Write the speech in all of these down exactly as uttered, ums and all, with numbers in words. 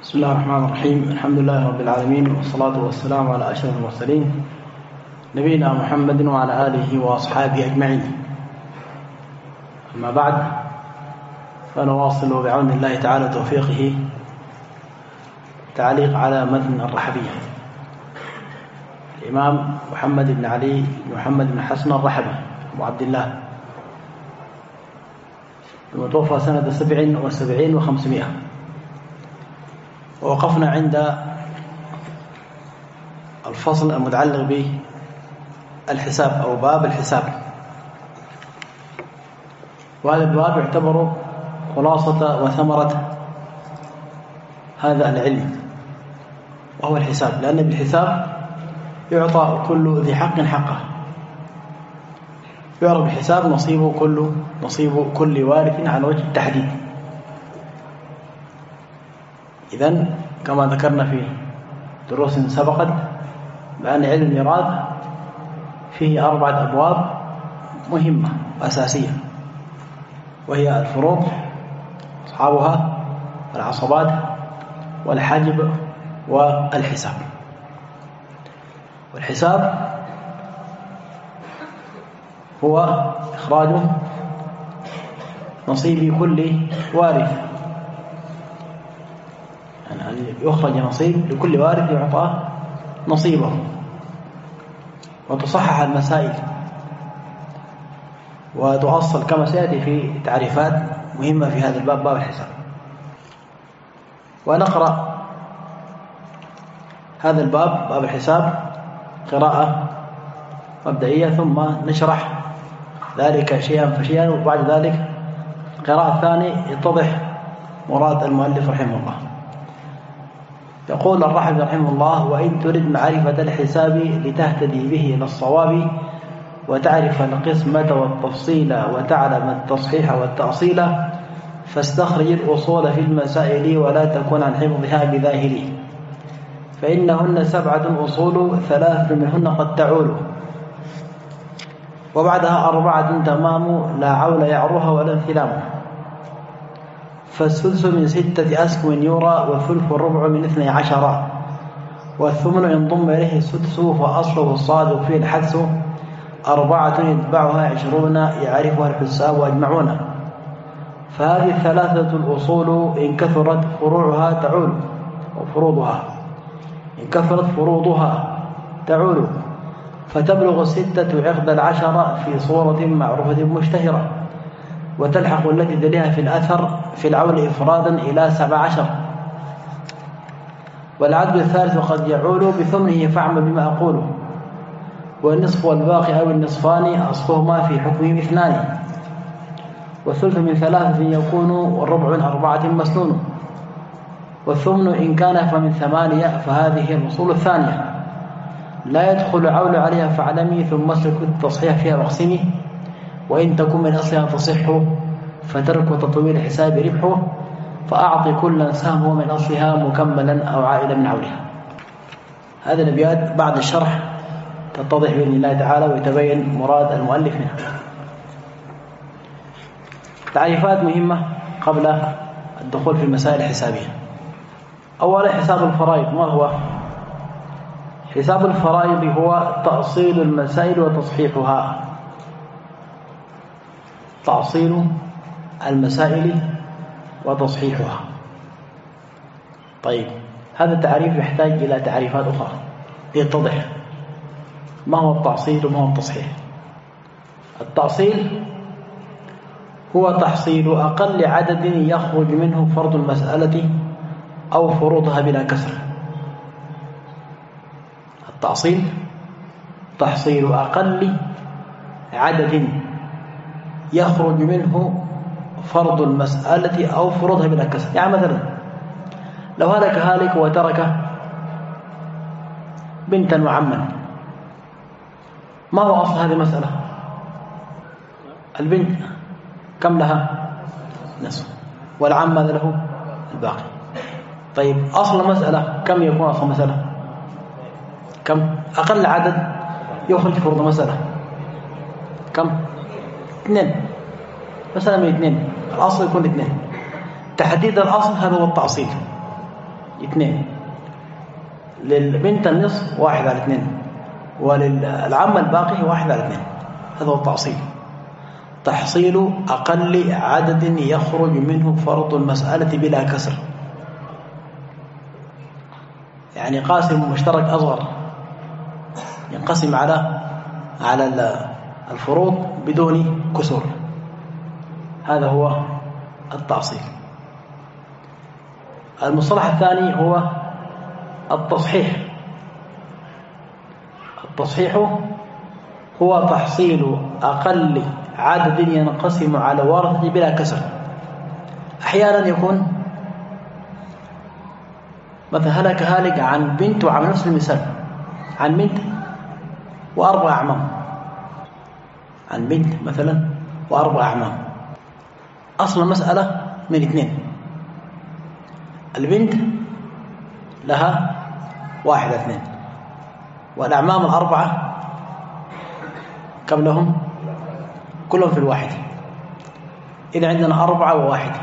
بسم الله الرحمن الرحيم. الحمد لله رب العالمين، والصلاة والسلام على أشرف المرسلين نبينا محمد وعلى آله وأصحابه أجمعين. أما بعد، فنواصل بعون الله تعالى توفيقه تعليق على متن الرحبية. الإمام محمد بن علي بن محمد بن حسن الرحبي أبو عبد الله، المتوفى سنة سبع وسبعين وخمسمائة. ووقفنا عند الفصل المتعلق بالحساب أو باب الحساب، وهذا الباب يعتبر خلاصة وثمرة هذا العلم، وهو الحساب، لأن بالحساب يعطى كل ذي حق حقه، يعرف بالحساب نصيب كل نصيب كل وارث على وجه التحديد. إذن كما ذكرنا في دروس سبقت بأن علم الميراث فيه أربعة أبواب مهمة وأساسية، وهي الفروض أصحابها، والعصبات، والحجب، والحساب. والحساب هو إخراج نصيب كل وارث، يعني يخرج نصيب لكل وارث يعطى نصيبه، وتصحح المسائل وتؤصل كما سيأتي في تعريفات مهمة في هذا الباب، باب الحساب. ونقرأ هذا الباب باب الحساب قراءة مبدئية، ثم نشرح ذلك شيئا فشيئا، وبعد ذلك القراءة الثانية يتضح مراد المؤلف رحمه الله. يقول الرحبي رحمه الله: وإن تريد معرفة الحساب لتهتدي به إلى الصواب، وتعرف القسمة والتفصيل، وتعلم التصحيح والتأصيل، فاستخرج الأصول في المسائل، ولا تكن عن حفظها بذاهل، فإنهن سبعة أصول، ثلاث منهن قد تعول، وبعدها أربعة تمام، لا عول يعروها ولا انثلام. فالسدس من ستة أسهم يرى، والثلث الربع من اثني عشر، والثمن إن ضم إليه السدس، فأصله الصاد فيه الحدس، أربعة يتبعها عشرون، يعرفها الحساب أجمعون. فهذه الثلاثة الأصول إن كثرت فروعها تعول، وفروضها إن كثرت فروضها تعول، فتبلغ الستة عقد العشرة في صورة معروفة مشتهرة، وتلحق التي تليها في الأثر في العول إفرادا إلى سبع عشر. والعدل الثالث قد يعول بثمنه، فاعمل بما أقوله. والنصف والباقي أو النصفان أصلهما في حكمه اثنان، والثلث من ثلاثة يكون، والربع من أربعة مسنون. والثمن إن كان فمن ثمانية، فهذه الأصول الثانية، لا يدخل عول عليها فاعلمي، ثم اسلك التصحيح فيها واقسمي، وإن تكن من أصلها تصح، فترك تطويل الحساب ربحه، فأعطي كلا سهمه من أصلها مكملا أو عائلا من عولها. هذه الأبيات بعد الشرح تتضح بإذن الله تعالى، ويتبين مراد المؤلف منها. تعريفات مهمة قبل الدخول في المسائل الحسابية. أولا، حساب الفرائض. ما هو حساب الفرائض؟ هو تأصيل المسائل وتصحيحها، تأصيل المسائل وتصحيحها. طيب، هذا التعريف يحتاج إلى تعريفات أخرى ليتضح ما هو التأصيل وما هو التصحيح. التأصيل هو تحصيل أقل عدد يخرج منه فرض المسألة أو فروضها بلا كسر. التأصيل تحصيل أقل عدد يخرج منه فرض المسألة أو فروضها بلا كسر. يعني مثلا لو هلك هالك وترك بنتا وعما، ما هو أصل هذه المسألة؟ البنت كم لها؟ نصف، والعم ماذا له؟ الباقي. طيب، أصل المسألة كم يكون أصل المسألة؟ كم؟ أقل عدد يخرج فرض المسألة كم؟ اثنين، مثلا من اثنين، الأصل يكون اثنين. تحديد الأصل هذا هو التأصيل. اثنين، للبنت النصف واحد على اثنين، وللعم الباقي واحد على اثنين. هذا هو التأصيل. تحصيل أقل عدد يخرج منه فرض المسألة بلا كسر، يعني قاسم مشترك أصغر ينقسم على على الفروض بدون كسور. هذا هو التأصيل. المصطلح الثاني هو التصحيح. التصحيح هو تحصيل أقل عدد ينقسم على ورثة بلا كسر. أحيانا يكون مثلا هلك هالك عن بنت وعن نفس المثال، عن بنت وأربع أعمام، عن بنت مثلا وأربع أعمام. أصل المسألة من اثنين، البنت لها واحد اثنين، والأعمام الأربعة كم لهم؟ كلهم في الواحد. إذا عندنا أربعة وواحد،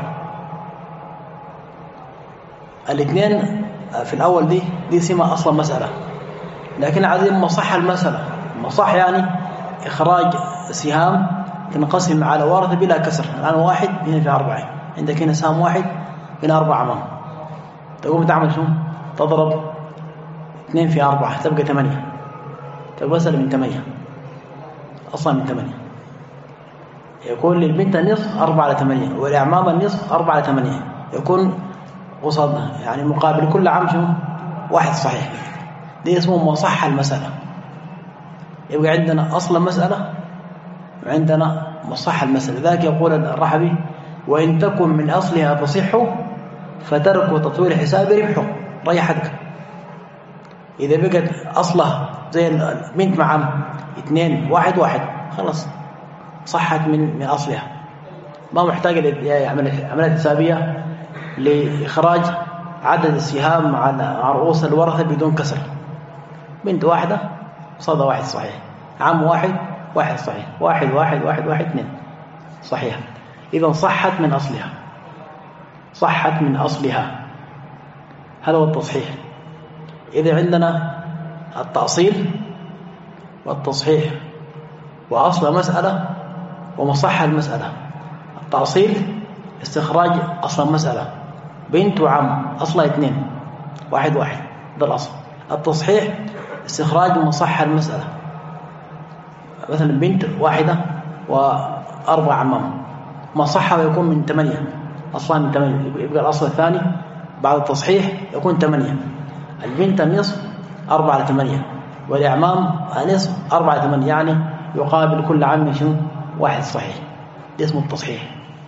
الاثنين في الأول دي دي سمة أصلا مسألة، لكن عايزين مصح المسألة. مصح يعني إخراج سهام تنقسم على ورثة بلا كسر. الآن واحد هنا في أربعة، عندك هنا سهم واحد هنا أربعة أمام، تقوم تعمل شو؟ تضرب اثنين في أربعة تبقى ثمانية، تبقى مسألة من ثمانية، أصلا من ثمانية. يكون للبنت النصف أربعة على ثمانية، والأعمام النصف أربعة على ثمانية، يكون قصادنا يعني مقابل كل عام شو؟ واحد صحيح. دي اسمه مصح المسألة. يبقى عندنا أصل المسألة وعندنا مصح المسألة. ذاك يقول الرحبي: وإن تكن من أصلها تصح فترك وتطويل حساب ربحه. ريحتك إذا بقت أصلها زي البنت مع عم اثنين واحد واحد، خلاص صحت من من أصلها، ما محتاجة لعملية حسابية لإخراج عدد السهام على رؤوس الورثة بدون كسر. بنت واحدة صدى واحد صحيح، عم واحد واحد صحيح، واحد واحد واحد واحد اثنين صحيح. إذا صحت من أصلها، صحت من أصلها. هذا هو التصحيح. إذا عندنا التأصيل والتصحيح وأصل مسألة ومصح المسألة. التأصيل استخراج أصل المسألة، بنت وعم أصلها اثنين واحد واحد، ده الأصل. التصحيح استخراج مصح المسألة، مثلا بنت واحدة وأربع عمام، مصحها يكون من ثمانية، أصلها من ثمانية، يبقى الأصل الثاني بعد التصحيح يكون ثمانية. البنت النصف أربعة على ثمانية، والإعمام النصف أربعة على ثمانية، يعني يقابل كل عام شنو؟ واحد صحيح. ده اسمه التصحيح.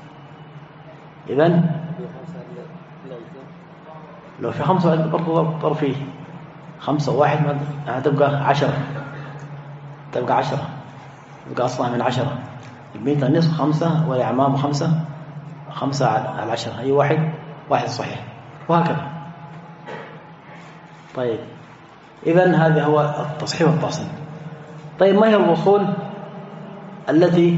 إذن لو في خمسة برضو ضرب فيه خمسة وواحد هتبقى عشرة، تبقى عشرة، تبقى أصلها من عشرة. البنت النصف خمسة والإعمام خمسة، خمسة على العشرة أي واحد واحد صحيح، وهكذا. طيب إذن هذا هو التصحيح والتأصيل. طيب ما هي الأصول التي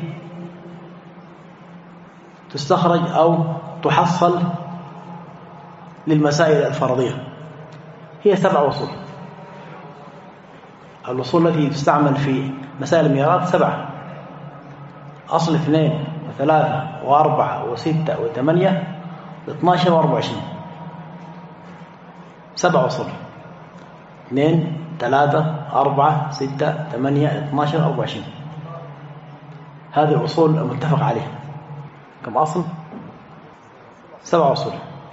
تستخرج أو تحصل للمسائل الفرضية؟ هي سبع أصول. الأصول التي تستعمل في مسائل الميراث سبعة: أصل اثنين وثلاثة وأربعة وستة وثمانية واثناشر وأربعة وعشرين. سبع أصول: اثنين ثلاثة أربعة ستة ثمانية اثناشر أربعة وعشرين. هذه أصول متفق عليها. كم أصل؟ سبع أصول.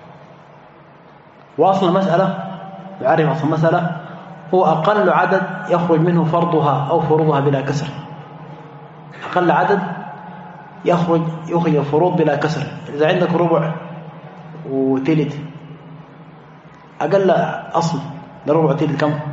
وأصل المسألة، يعرف أصل المسألة هو أقل عدد يخرج منه فرضها أو فروضها بلا كسر. أقل عدد يخرج يخرج الفروض بلا كسر. إذا عندك ربع وثلث، أقل أصل لربع وثلث كم؟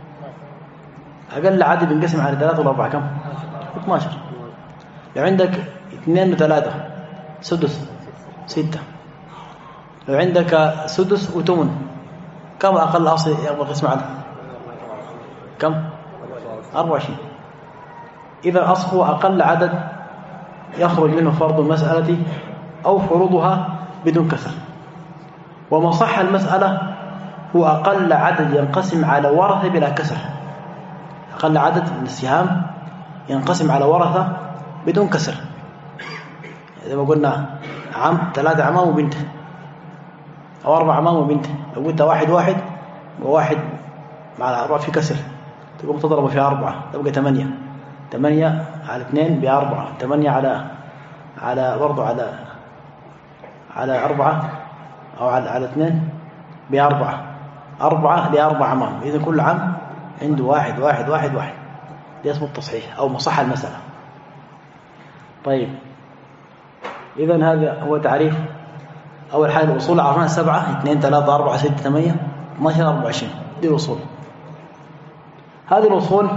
أقل عدد ينقسم على ثلاثة ولا أربعة كم؟ اثناشر. لو عندك اثنين وثلاثة سدس ستة. لو عندك سدس وثمن كم أقل أصل يقبل قسم على كم؟ أربعة وعشرين. إذا أصل هو أقل عدد يخرج منه فرض المسألة أو فروضها بدون كسر. ومصح المسألة هو أقل عدد ينقسم على ورثة بلا كسر. أقل عدد من السهام ينقسم على ورثة بدون كسر. إذا ما قلنا عم ثلاثة عمام وبنت أو أربع عمام وبنت، لو قلت واحد واحد وواحد مع أربعة في كسر تقوم تضرب في أربعة تبقى ثمانية. ثمانية على اثنين بأربعة، ثمانية على على برضو على على أربعة أو على على اثنين بأربعة، أربعة لأربع عمام. إذا كل عام عنده واحد واحد واحد واحد، ده اسمه التصحيح أو مصح المسألة. طيب إذا هذا هو تعريف أول حاجة. الأصول عرفنا سبعة، اثنين ثلاثة أربعة ستة ثمانية اثناشر أربعة وعشرين، دي الأصول. هذه الأصول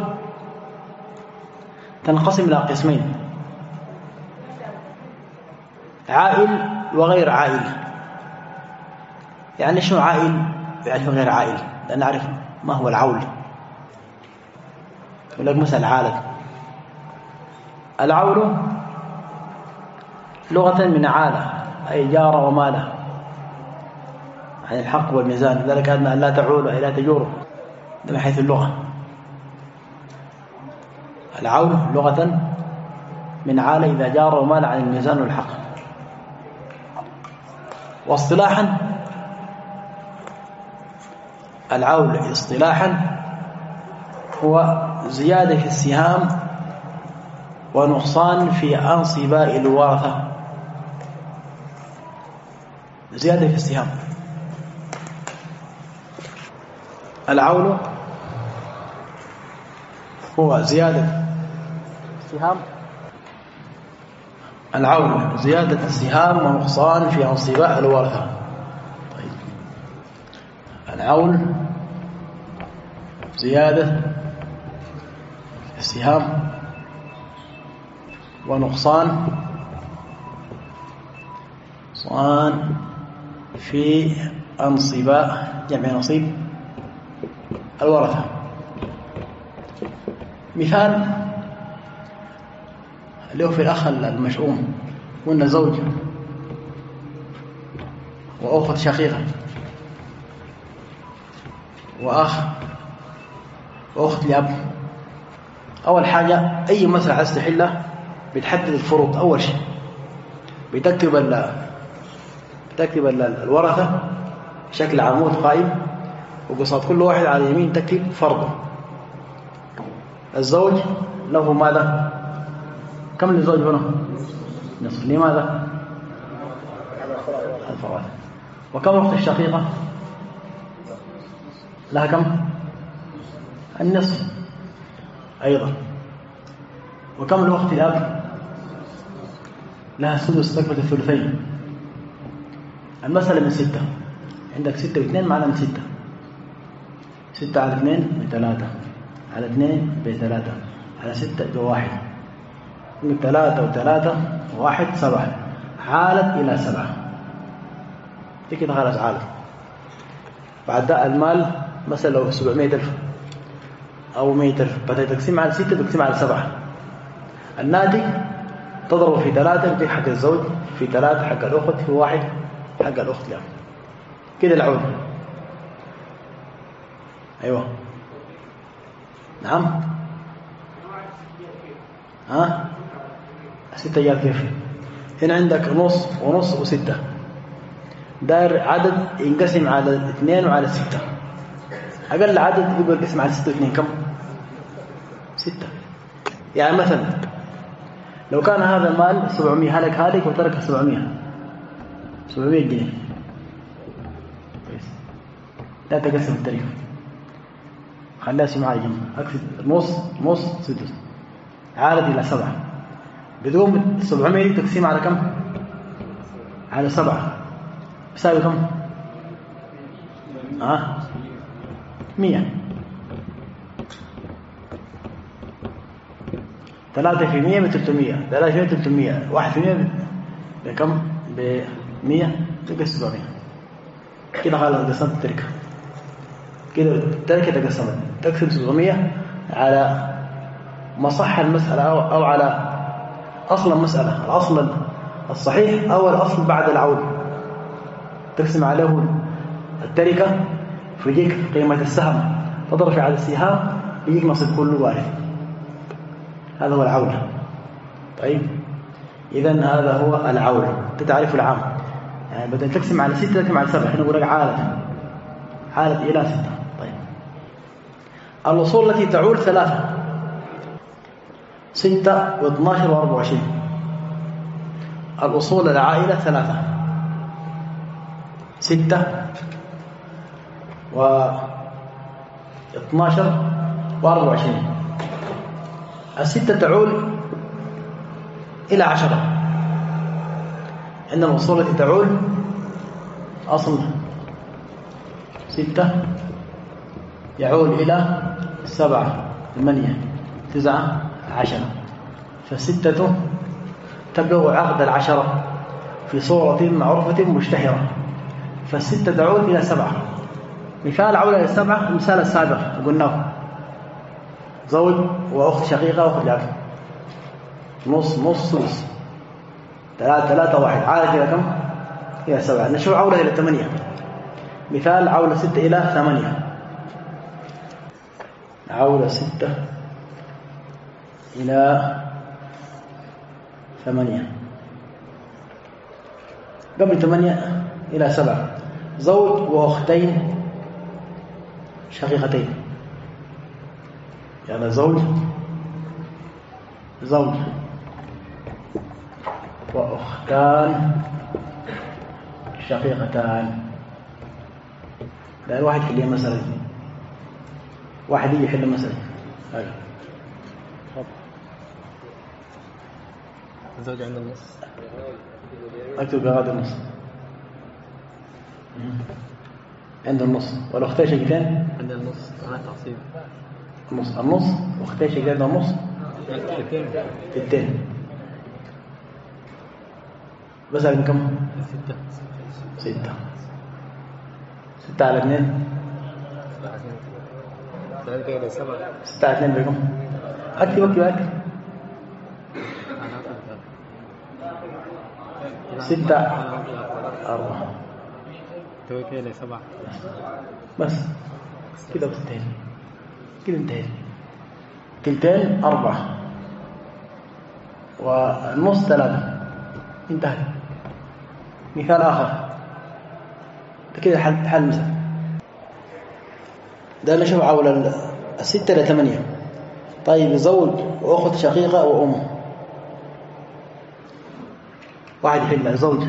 تنقسم إلى قسمين: عائل وغير عائل. يعني شنو عائل؟ يعني غير عائل، لأن نعرف ما هو العول. يقول لك مثلا عالة. العول لغة من عالة أي جار ومالة، يعني الحق والميزان، لذلك أدنى أن لا تعول أي لا تجور، ده من حيث اللغة. العول لغة من عالة إذا جار ومال عن الميزان والحق. واصطلاحا العول اصطلاحا هو زيادة في السهام ونقصان في أنصباء الورثة. زيادة في السهام. العول هو زيادة السهام العول زيادة السهام ونقصان في أنصباء الورثة. طيب. العول زيادة السهام ونقصان صان في أنصباء جمع نصيب الورثة. مثال اللي هو في الأخ المشؤوم، قلنا زوج وأخت شقيقة وأخ وأخت لأب. أول حاجة أي مسألة عايز تحلها بتحدد الفروض. أول شيء بتكتب ال بتكتب الورثة بشكل عمود قائم، وقصاد كل واحد على اليمين تكتب فرضه. الزوج له ماذا؟ كم للزوج هنا؟ نصف. لماذا؟ الفرائض. وكم الأخت الشقيقة؟ لها كم؟ النصف أيضا. وكم الأخت الأب؟ لها السدس تكملة الثلثين. المسألة من ستة، عندك ستة واثنين معنا من ستة. ستة على اثنين بثلاثة، على اثنين بثلاثة، على ستة بواحد، من ثلاثة وثلاثة واحد سبعة، عالت إلى سبعة. دي كده خلاص عالت. بعد ده المال مثلا لو سبعمائة ألف أو مائة ألف، بدأ تقسيم على ستة تقسيم على سبعة. الناتج تضرب في ثلاثة في حق الزوج، في ثلاثة حق الأخت، في واحد حق الأخت لأم. كده العود. أيوة نعم. ها ستة أيام كيف؟ هنا عندك نص ونص وستة، دار عدد ينقسم على اثنين وعلى ستة. أقل عدد يبقى ينقسم على ستة واثنين كم؟ ستة. يعني مثلا لو كان هذا المال سبعمائة، هلك هالك وترك سبعمائة سبعمائة جنيه، لا تقسم التاريخ، خليها سماعة جنب، أكسب نص نص سدس، عالت إلى سبعة. بدون سبعمائة تقسيم على كم؟ على سبعة بساوي كم؟ ها مية. ثلاثة في مية بثلاثمية، ثلاثة في مية بثلاثمية، واحد في مية بكم؟ بمية، تبقى سبعمية. كده خلاص قسمت التركة. كده التركة تقسمت، تقسم سبعمية على مصح المسألة أو على أصل المسألة، الأصل الصحيح أو الأصل بعد العود، تقسم عليه التركة فيجيك قيمة السهم تضرب في عدد السهام يجيك نصيب كل وارث. هذا هو العولة. طيب إذن هذا هو العولة. تتعرف العام يعني بدل تقسم على ستة تقسم على سبعة. احنا نقول لك عالة عالة إلى ستة. طيب الأصول التي تعول ثلاثة: ستة واثناشر وأربعة وعشرين. الأصول العائلة ثلاثة: ستة واثناشر وأربعة وعشرين. الستة تعول إلى عشرة. عندنا الأصول التي تعول أصل ستة يعول إلى سبعة ثمانية تسعة عشرة. فالستة تبلغ عقد العشرة في صورة معروفة مشتهرة. فالستة تعود إلى سبعة. مثال عولة للسبعة المثال السابق قلناه: زوج وأخت شقيقة وأخت لأب، نص نص نص، ثلاثة ثلاثة واحد، عادة إلى كم؟ إلى سبعة. نشوف عولة إلى ثمانية. مثال عولة ستة إلى ثمانية. عولة ستة إلى ثمانية. قبل ثمانية إلى سبعة: زوج وأختين شقيقتين. يعني زوج زوج وأختان شقيقتان. لا الواحد يحل مسألة، واحد يجي يحل مسألة. هذا الزوج عند النص. أكتب بهذا النص عند النص. والأختين شقيقتين عند النص. أنا تعصيب النص النص وأختين شقيقتين النص ستين ستين. مسألة من كم؟ ستة ستة. ستة على اثنين ثلاثة إلى سبعة. ستة على اثنين بكم؟ أكتب أكتب أكتب ستة أربعة. ثلاثة إلى سبعة بس كده وتنتهي. كده انتهي. تلتين أربعة والنص ثلاثة. انتهى. مثال آخر كده حل حل مثال. ده نشوف عول الستة إلى ثمانية. طيب زوج وأخت شقيقة وأم. واحد يحل زوج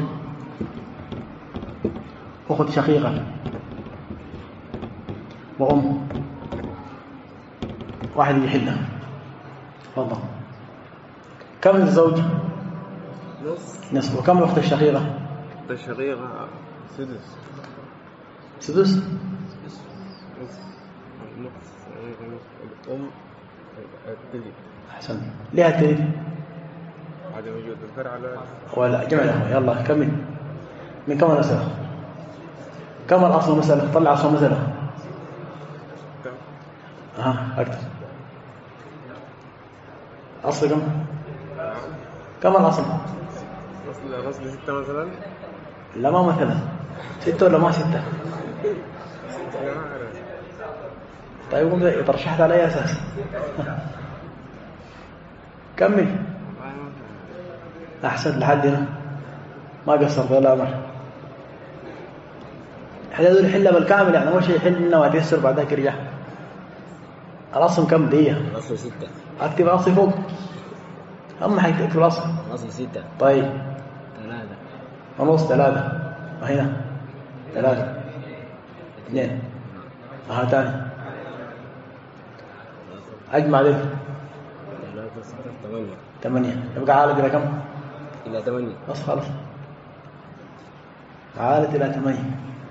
أخت شقيقة وأم. واحد يحلها. تفضل. كم الزوج؟ نص. نصف. وكم الأخت الشقيقة؟ الشقيقة سدس. سدس. نص. الأم الثلث. أحسن. ليه الثلث؟ عدم وجود الفرع على ولا جمع له. يلا كمل. من كم المسألة؟ كم الأصل مسألة؟ طلع أصل مسألة. ها أكتب. أصل كم؟ كم الأصل؟ أصل الأصل ستة مثلا. لا ما مثلا ستة ولا ما ستة؟ طيب قم إذا ترشحت على أي أساس؟ كمل. أحسن لحد هنا ما قصرت ولا أمر. حلال الحلة بالكامل يعني أول شيء يحل لنا ويتيسر بعد ذلك يرجع. الأصل كم دقيقة؟ الأصل ستة. أكتب الأصل فوق. أهم حاجة تكتب الأصل. الأصل ستة. طيب ثلاثة. ونص ثلاثة. وهنا ثلاثة اثنين. ها تاني أجمع ذلك ثلاثة ستة ثمانية. ثمانية. يبقى عالة إلى كم؟ إلى ثمانية. بس خلاص عالة إلى ثمانية.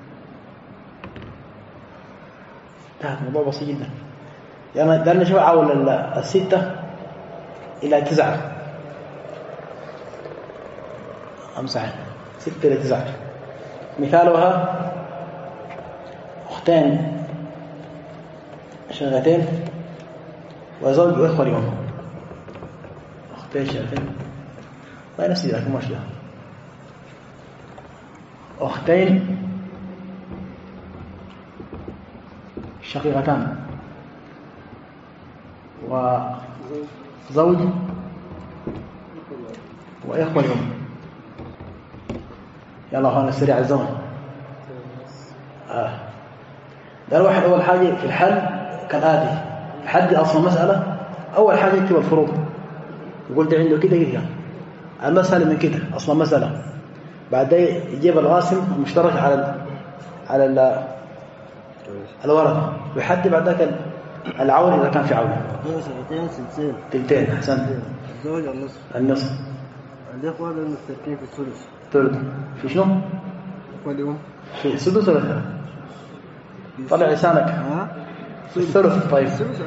ده موضوع بسيط جدا. يعني ده نشوف عاول الستة إلى تسعة. أمسح ستة إلى تسعة. مثالها أختين شقيقتين وزوج وإخوة اليوم. أختين شقيقتين ما نفس ذلك مشكلة. أختين شقيقتان وزوج وإخوة الأم. يلا أخوانا سريع الزمن. آه. ده الواحد أول حاجة في الحل كالآتي: حد أصل مسألة، أول حاجة يكتب الفروض، يقول ده عنده كده كده المسألة من كده أصلا مسألة، بعدين يجيب القاسم المشترك على ال على ال الورقة، ويحدد بعد ذلك العون إذا كان في عون. سنتين سلسين تلتين. أحسنت. الزوج النصف. النصف. الإخوة المشتركين في الثلث. ثلث. في شنو؟ واليوم في سدس ولا ثلث؟ طلع لسانك. ها؟ في الثلث. طيب. الثلث.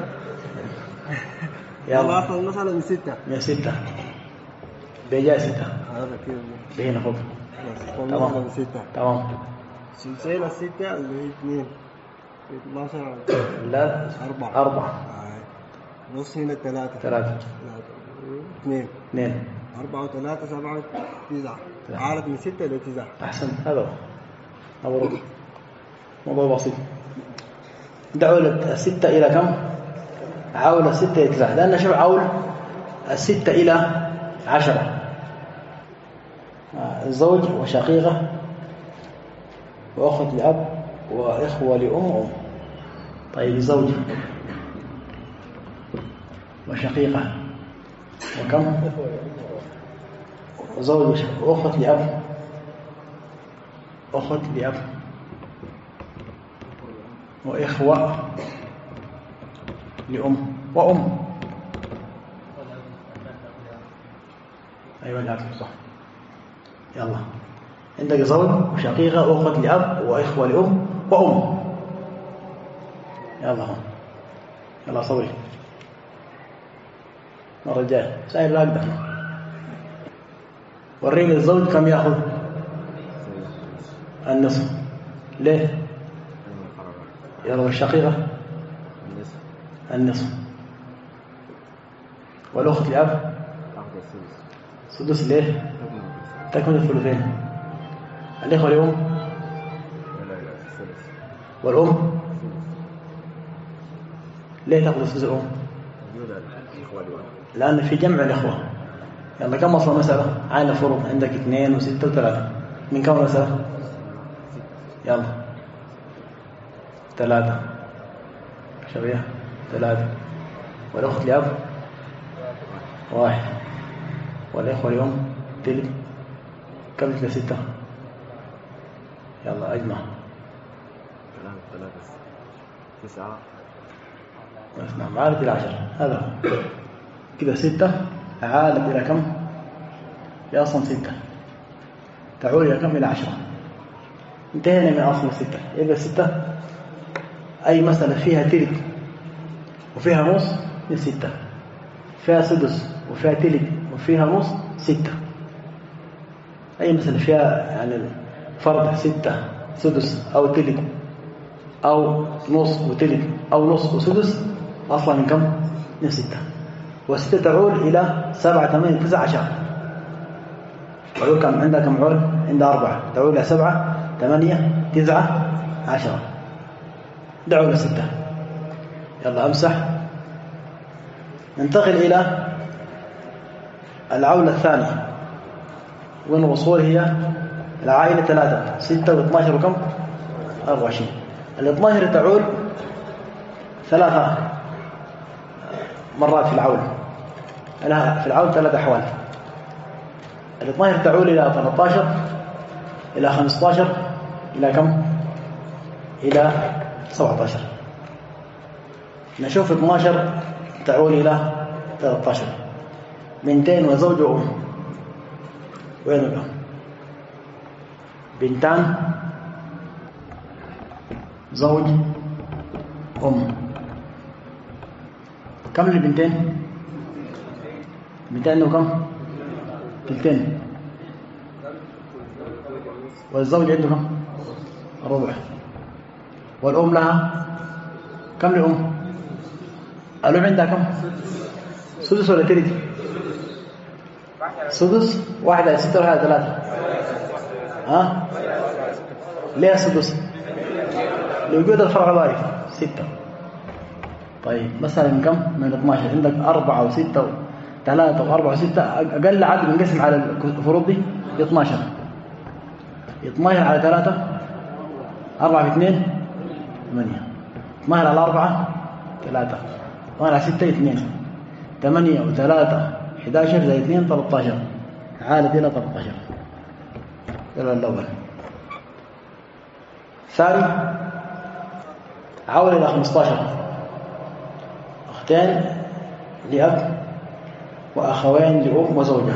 يلا. أصل المسألة من ستة. من ستة. بيجاء ستة. هذا كده. بهنا خذ. تمام. من ستة. تمام. سلسلة الستة اللي هي اثنين. اثناشر. لا. أربعة. أربعة. آه. نص هنا ثلاثة. ثلاثة. اثنين. اثنين. أربعة وثلاثة سبعة تسعة. عارف من ستة إلى تسعة. أحسن. هذا هو. مبروك. موضوع بسيط. دعوا الستة إلى كم؟ عاول الستة إلى تسعة، لأن شوف عاول الستة إلى عشرة. الزوج وشقيقة وأخت لأب وإخوة لأم وأم. طيب الزوج وشقيقة وكم؟ وزوج وأخت لأب أخت لأب وإخوة لأم وأم. أيوة الأب صح. يلا عندك زوج وشقيقة وأخت لأب وإخوة لأم وأم. يلا يلا صوري مرة جاية سائل لا أقدر. وريني الزوج كم يأخذ؟ النصف. ليه؟ يلا والشقيقة النصف. والأخت لأب سدس. ليه؟ تكمل الثلثين. الإخوة الأم والأم ليه تأخذ سدس الأم؟ لأن في جمع الإخوة. يلا كم أصل مسألة؟ عين الفروض عندك اثنين وستة وثلاثة. من كم مسألة؟ يلا ثلاثة. شبيه ثلاثة. والأخت لأب واحد. والإخوة الأم تلك كم مثل ستة؟ يلا أجمع. ثلاثة تسعة. نعم عالت إلى عشر. هذا كده ستة عالت إلى كم؟ هي أصلا ستة تعود إلى كم؟ إلى عشرة. انتهينا من أصل ستة. يبقى ستة أي مسألة فيها تلك وفيها نص من ستة، فيها سدس وفيها تلك وفيها نص ستة. أي مسألة فيها يعني فرض ستة سدس أو تلك أو نص وتلك أو نص وسدس أصلا من كم؟ من ستة. وستة تعود إلى سبعة ثمانية تسعة عشر. وعود كم عندها؟ كم عود؟ عندها أربعة. تعود إلى سبعة ثمانية تسعة عشرة. دعوا إلى ستة. يلا أمسح. ننتقل إلى العولة الثانية. وين الوصول؟ هي العائلة ثلاثة ستة واثناشر وكم؟ أربعة وعشرين. الاثناشر تعول ثلاثة مرات في العول. لها في العول ثلاثة أحوال. الاثناشر تعول إلى ثلاثة عشر إلى خمسة عشر إلى كم؟ إلى سبعة عشر. نشوف اثناشر تعول إلى ثلاثة عشر. بنتين وزوج وأم. وين الأم؟ بنتان زوج أم. كم البنتين؟ بنتين وكم؟ تلتين. والزوج عنده كم؟ ربع. والأم لها كم؟ الأم الأم عندها كم؟ سدس ولا تلت؟ سدس. واحدة يا ستة ولا ثلاثة؟ ها؟ ليه سدس؟ لوجود الفرع ضعيف. ستة. طيب مثلا من كم؟ من اثناشر. عندك أربعة وستة وثلاثة وأربعة وستة، أقل عدد بنقسم على الفروض دي اثناشر. اثناشر على ثلاثة أربعة في اثنين ثمانية. اثناشر على أربعة ثلاثة. اثناشر على ستة اثنين. ثمانية وثلاثة أحد عشر زائد اثنين ثلاثة عشر. عالت إلى ثلاثة عشر. يلا الأول. الثاني عول إلى خمسة عشر. أختين لأب وأخوين لأم وزوجة.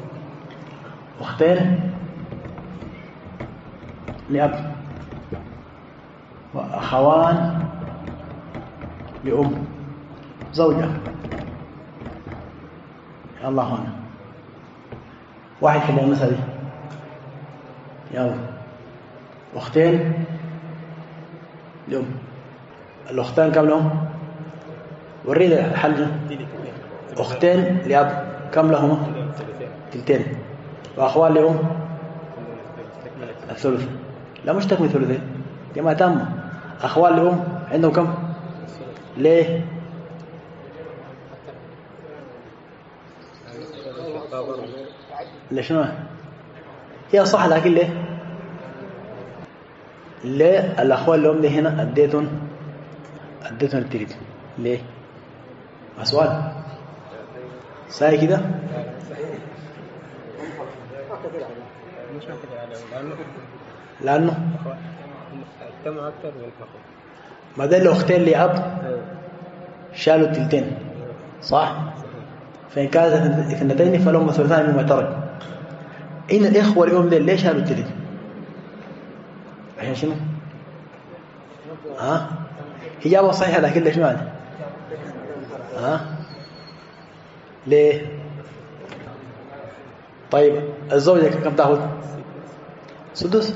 أختين لأب وأخوان لأم زوجة. الله هنا واحد في المسألة. يلا. أختين لأم. الأختان كم لهم؟ وريد الحل. أختين لأب كم لهما؟ تلتين. وأخوان لأم الثلث. لا مش تكمل ثلثين، جماعة تامة. أخوان لأم عندهم كم؟ ليه؟ ليش ما هي صح، لكن ليه؟ ليه الأخوان لأم دي هنا أديتهم أديتهم التلت؟ ليه؟ سؤال ساي كده. لأنه ما دام الأختين لأب شالوا التلتين صح؟ فإن كانت اثنتين فلهم ثلثان مما ترك. إن الإخوة اليوم دي ليش شالوا التلت؟ عشان شنو؟ ها؟ إجابة صحيحة لكن ليش معنى؟ ها؟ ليه؟ طيب الزوجة كم تأخذ؟ سدس؟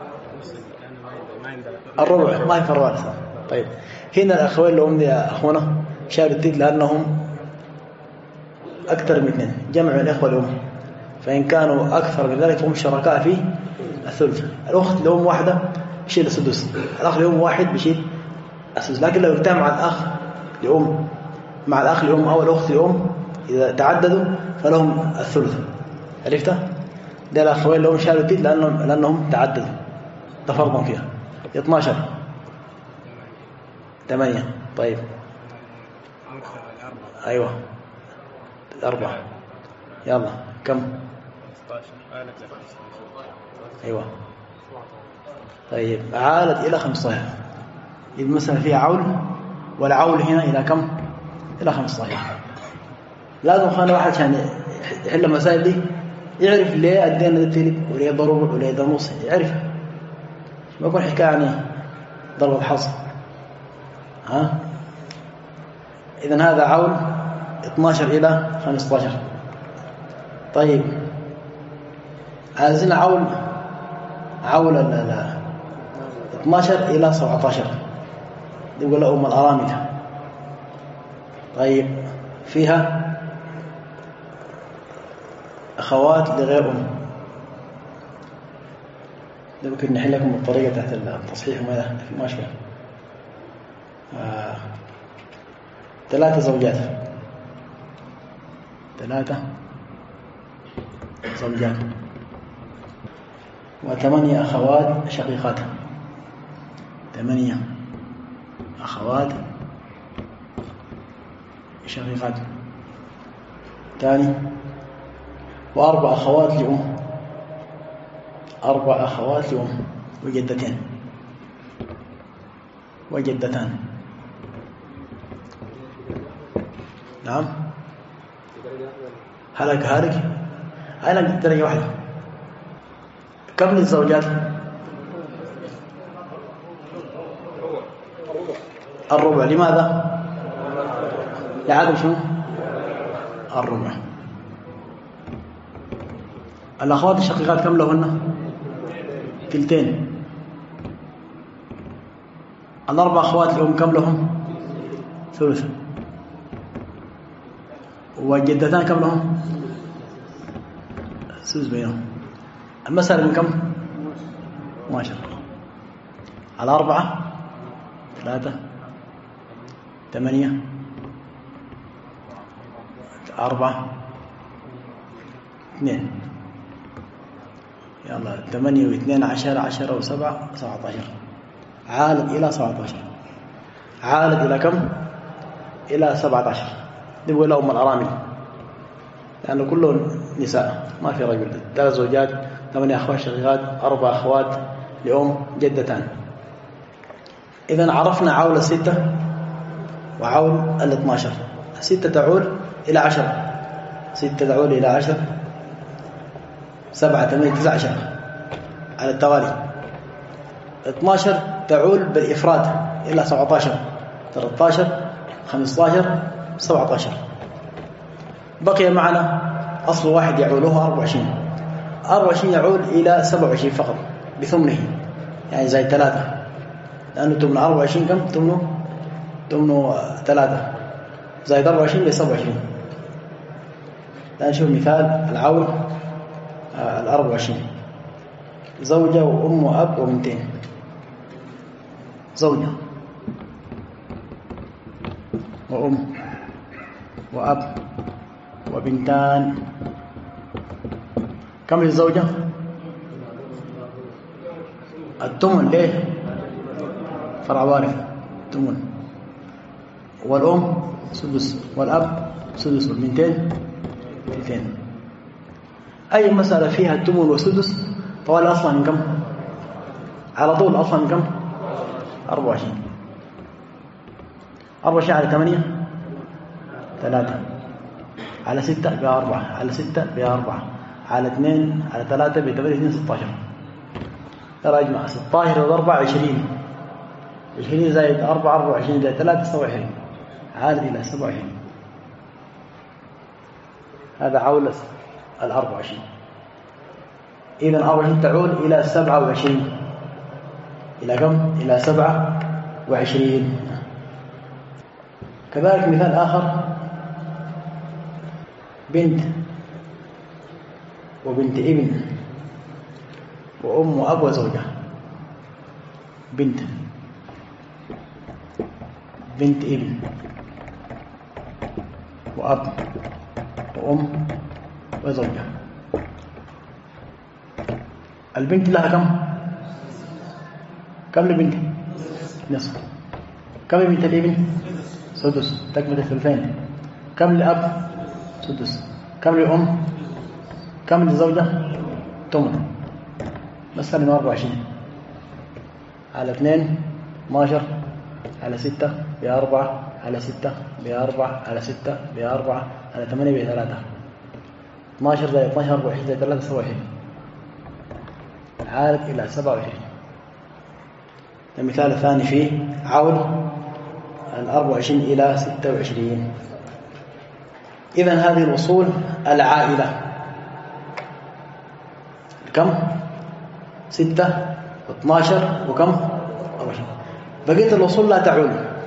الربع ما ينفع الربع. طيب هنا الأخوين اللي هم يا أخونا شالوا التلت لأنهم أكثر من اثنين، جمع الإخوة الأم، فإن كانوا أكثر من ذلك فهم شركاء في الثلث. الأخت لأم واحدة بشيل السدس، الأخ لأم واحد بشيل السدس. لكن لو اجتمع الأخ لأم مع الأخ لأم أو الأخت لأم إذا تعددوا فلهم الثلث. عرفت؟ ده الأخوين لأم شالوا التلت لأنهم لأنهم تعددوا تفرضوا فيها. اثناشر ثمانية. طيب أيوة أربعة. يلا كم؟ أيوة. طيب عالت إلى خمسة عشر. إذا مثلا فيها عول، والعول هنا إلى كم؟ إلى خمسة عشر. لازم خلنا واحد عشان يحل المسائل دي يعرف ليه أدينا التلت وليه ضرب وليه ضرموس، يعرف. ما يكون حكاية يعني ضرب الحظ. ها؟ إذن هذا عول اثناشر إلى خمسة عشر. طيب عايزين عول عول ال اثناشر إلى سبعة عشر. يقول له أم الأرامل. طيب فيها أخوات لغير أم. ممكن نحل لكم الطريقة تحت التصحيح وما ما شبه. آه. ثلاثة زوجات ثلاثة زوجات وثمانية أخوات شقيقات. ثمانية أخوات شقيقات. ثاني وأربع أخوات لأم. أربع أخوات لأم وجدتين وجدتان. نعم. هلك هلك أنا درجة واحدة. كم للزوجات؟ الربع. لماذا؟ لعدم شنو؟ الربع. الأخوات الشقيقات كم لهن؟ تلتين. الأربع أخوات لهم كم لهم؟ ثلث. والجدتان كم لهم؟ سدس بينهم. المسألة من كم؟ اثناشر. الأربعة ثلاثة ثمانية أربعة اثنين. يلا ثمانية واثنين عشر، عشرة وسبعة سبعة عشر. عالت إلى سبعة عشر. عالت إلى كم؟ إلى سبعة عشر. نقول لهم الأرامل لأنه كلهم نساء ما في رجل. ثلاث زوجات، ثمانية أخوات شقيقات، أربع أخوات لأم، جدتان. إذن عرفنا عول الستة وعول الاثناشر. الستة تعول إلى عشرة، ستة تعول إلى عشر، سبعة ثمانية تسعة عشر على التوالي. اثناشر تعول بالإفراد إلى سبعة عشر، ثلاثة عشر، خمسة عشر، سبعة عشر. بقي معنا أصل واحد يعوله أربعة وعشرين. أربعة وعشرين يعول إلى سبعة وعشرين فقط بثمنه، يعني زي ثلاثة، لأنه تمن أربعة وعشرين كم؟ تمنه تمنه ثلاثة زائد أربعة وعشرين بسبعة وعشرين. الآن نشوف مثال العول الأربعة وعشرين. زوجة وأم وأب وبنتين. زوجة وأم وأب وبنتان. كم للزوجة؟ الثمن. ليه؟ فرع وارث ثمن. والأم سدس والأب سدس والبنتين بنتين. أي مسألة فيها الثمن والسدس طوال أصلا من كم؟ على طول أصلا من كم؟ أربعة وعشرين. أربعة وعشرين على ثمانية ثلاثة، على ستة بأربعة، على ستة بأربعة، على اثنين، على ثلاثة بثمانية، اثنين ستة عشر. ترى أجمع ستة عشر وأربعة عشرين، عشرين زائد أربعة أربعة وعشرين زائد ثلاثة سبعة وعشرين، عاد إلى سبعة وعشرين. هذا عول الأربعة وعشرين. إذن أربعة وعشرين تعول إلى سبعة وعشرين. إلى كم؟ إلى سبعة وعشرين. كذلك مثال آخر، بنت وبنت ابن وأم وأب وزوجة. بنت بنت ابن وأب وأم وزوجة. البنت لها كم؟ كم لبنت؟ نصف. كم لبنت الابن؟ سدس، تكمل الثلثين. كم لأب؟ سدس. كم لأم؟ كم للزوجة؟ ثمن. مثلا أربعة وعشرين على اثنين اثناشر، على ستة بأربعة، على ستة بأربعة، على ستة بأربعة، على ثمانية بثلاثة. اثناشر زائد اثناشر أربعة وعشرين زائد ثلاثة سبعة وعشرين، عاد إلى سبعة وعشرين. المثال الثاني فيه عود الأربعة وعشرين إلى ستة وعشرين. إذن هذه الأصول العائلة كم؟ ستة واثناشر وكم؟ أربعة وعشرين. بقية الأصول لا تعول،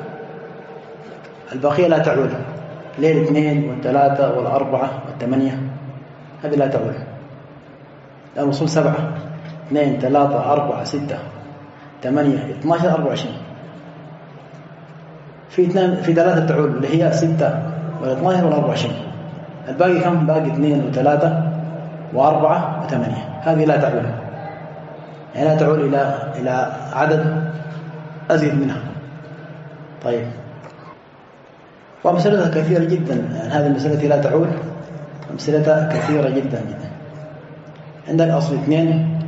البقية لا تعول. ليه؟ الاثنين والثلاثة والأربعة والثمانية هذه لا تعول. الأصول سبعة، اثنين ثلاثة أربعة ستة ثمانية اثناشر أربعة وعشرين. في اثنين في ثلاثة تعول اللي هي ستة والاثناشر والأربعة وعشرين. الباقي كم؟ باقي اثنين وثلاثة وأربعة وثمانية. هذه لا تعول، يعني لا تعول إلى إلى عدد أزيد منها. طيب، وأمثلتها كثيرة جدا. يعني هذه المسألة التي لا تعول أمثلتها كثيرة جدا جدا. عندك أصل اثنين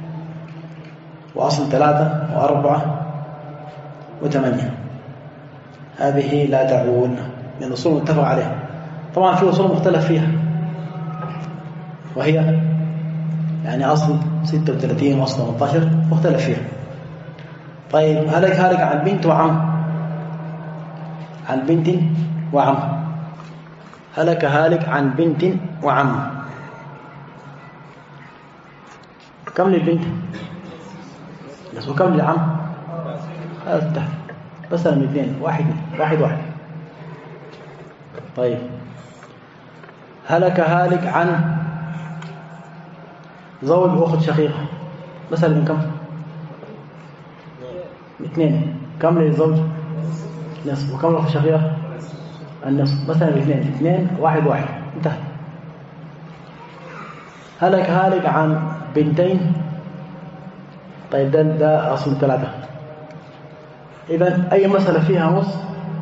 وأصل ثلاثة وأربعة وثمانية، هذه لا تعول من الأصول متفق عليها. طبعا في أصول مختلف فيها، وهي يعني أصل ستة وثلاثين وأصل ثمانية عشر مختلف فيها. طيب، هلك هلك عن بنت وعم، عن بنت وعم. هلك هالك عن بنت وعم. كم للبنت؟ بس وكم للعم؟ هذا تحت بس من اثنين، واحد واحد واحد. طيب، هلك هالك عن زوج وأخت شقيقة، مثلا من كم؟ اثنين. كم للزوج؟ نصف. وكم الأخت الشقيقة؟ النصف. مثلا اثنين اثنين واحد واحد انتهى. هلك هالك عن بنتين. طيب ده ده أصل ثلاثة. إذا أي مسألة فيها نص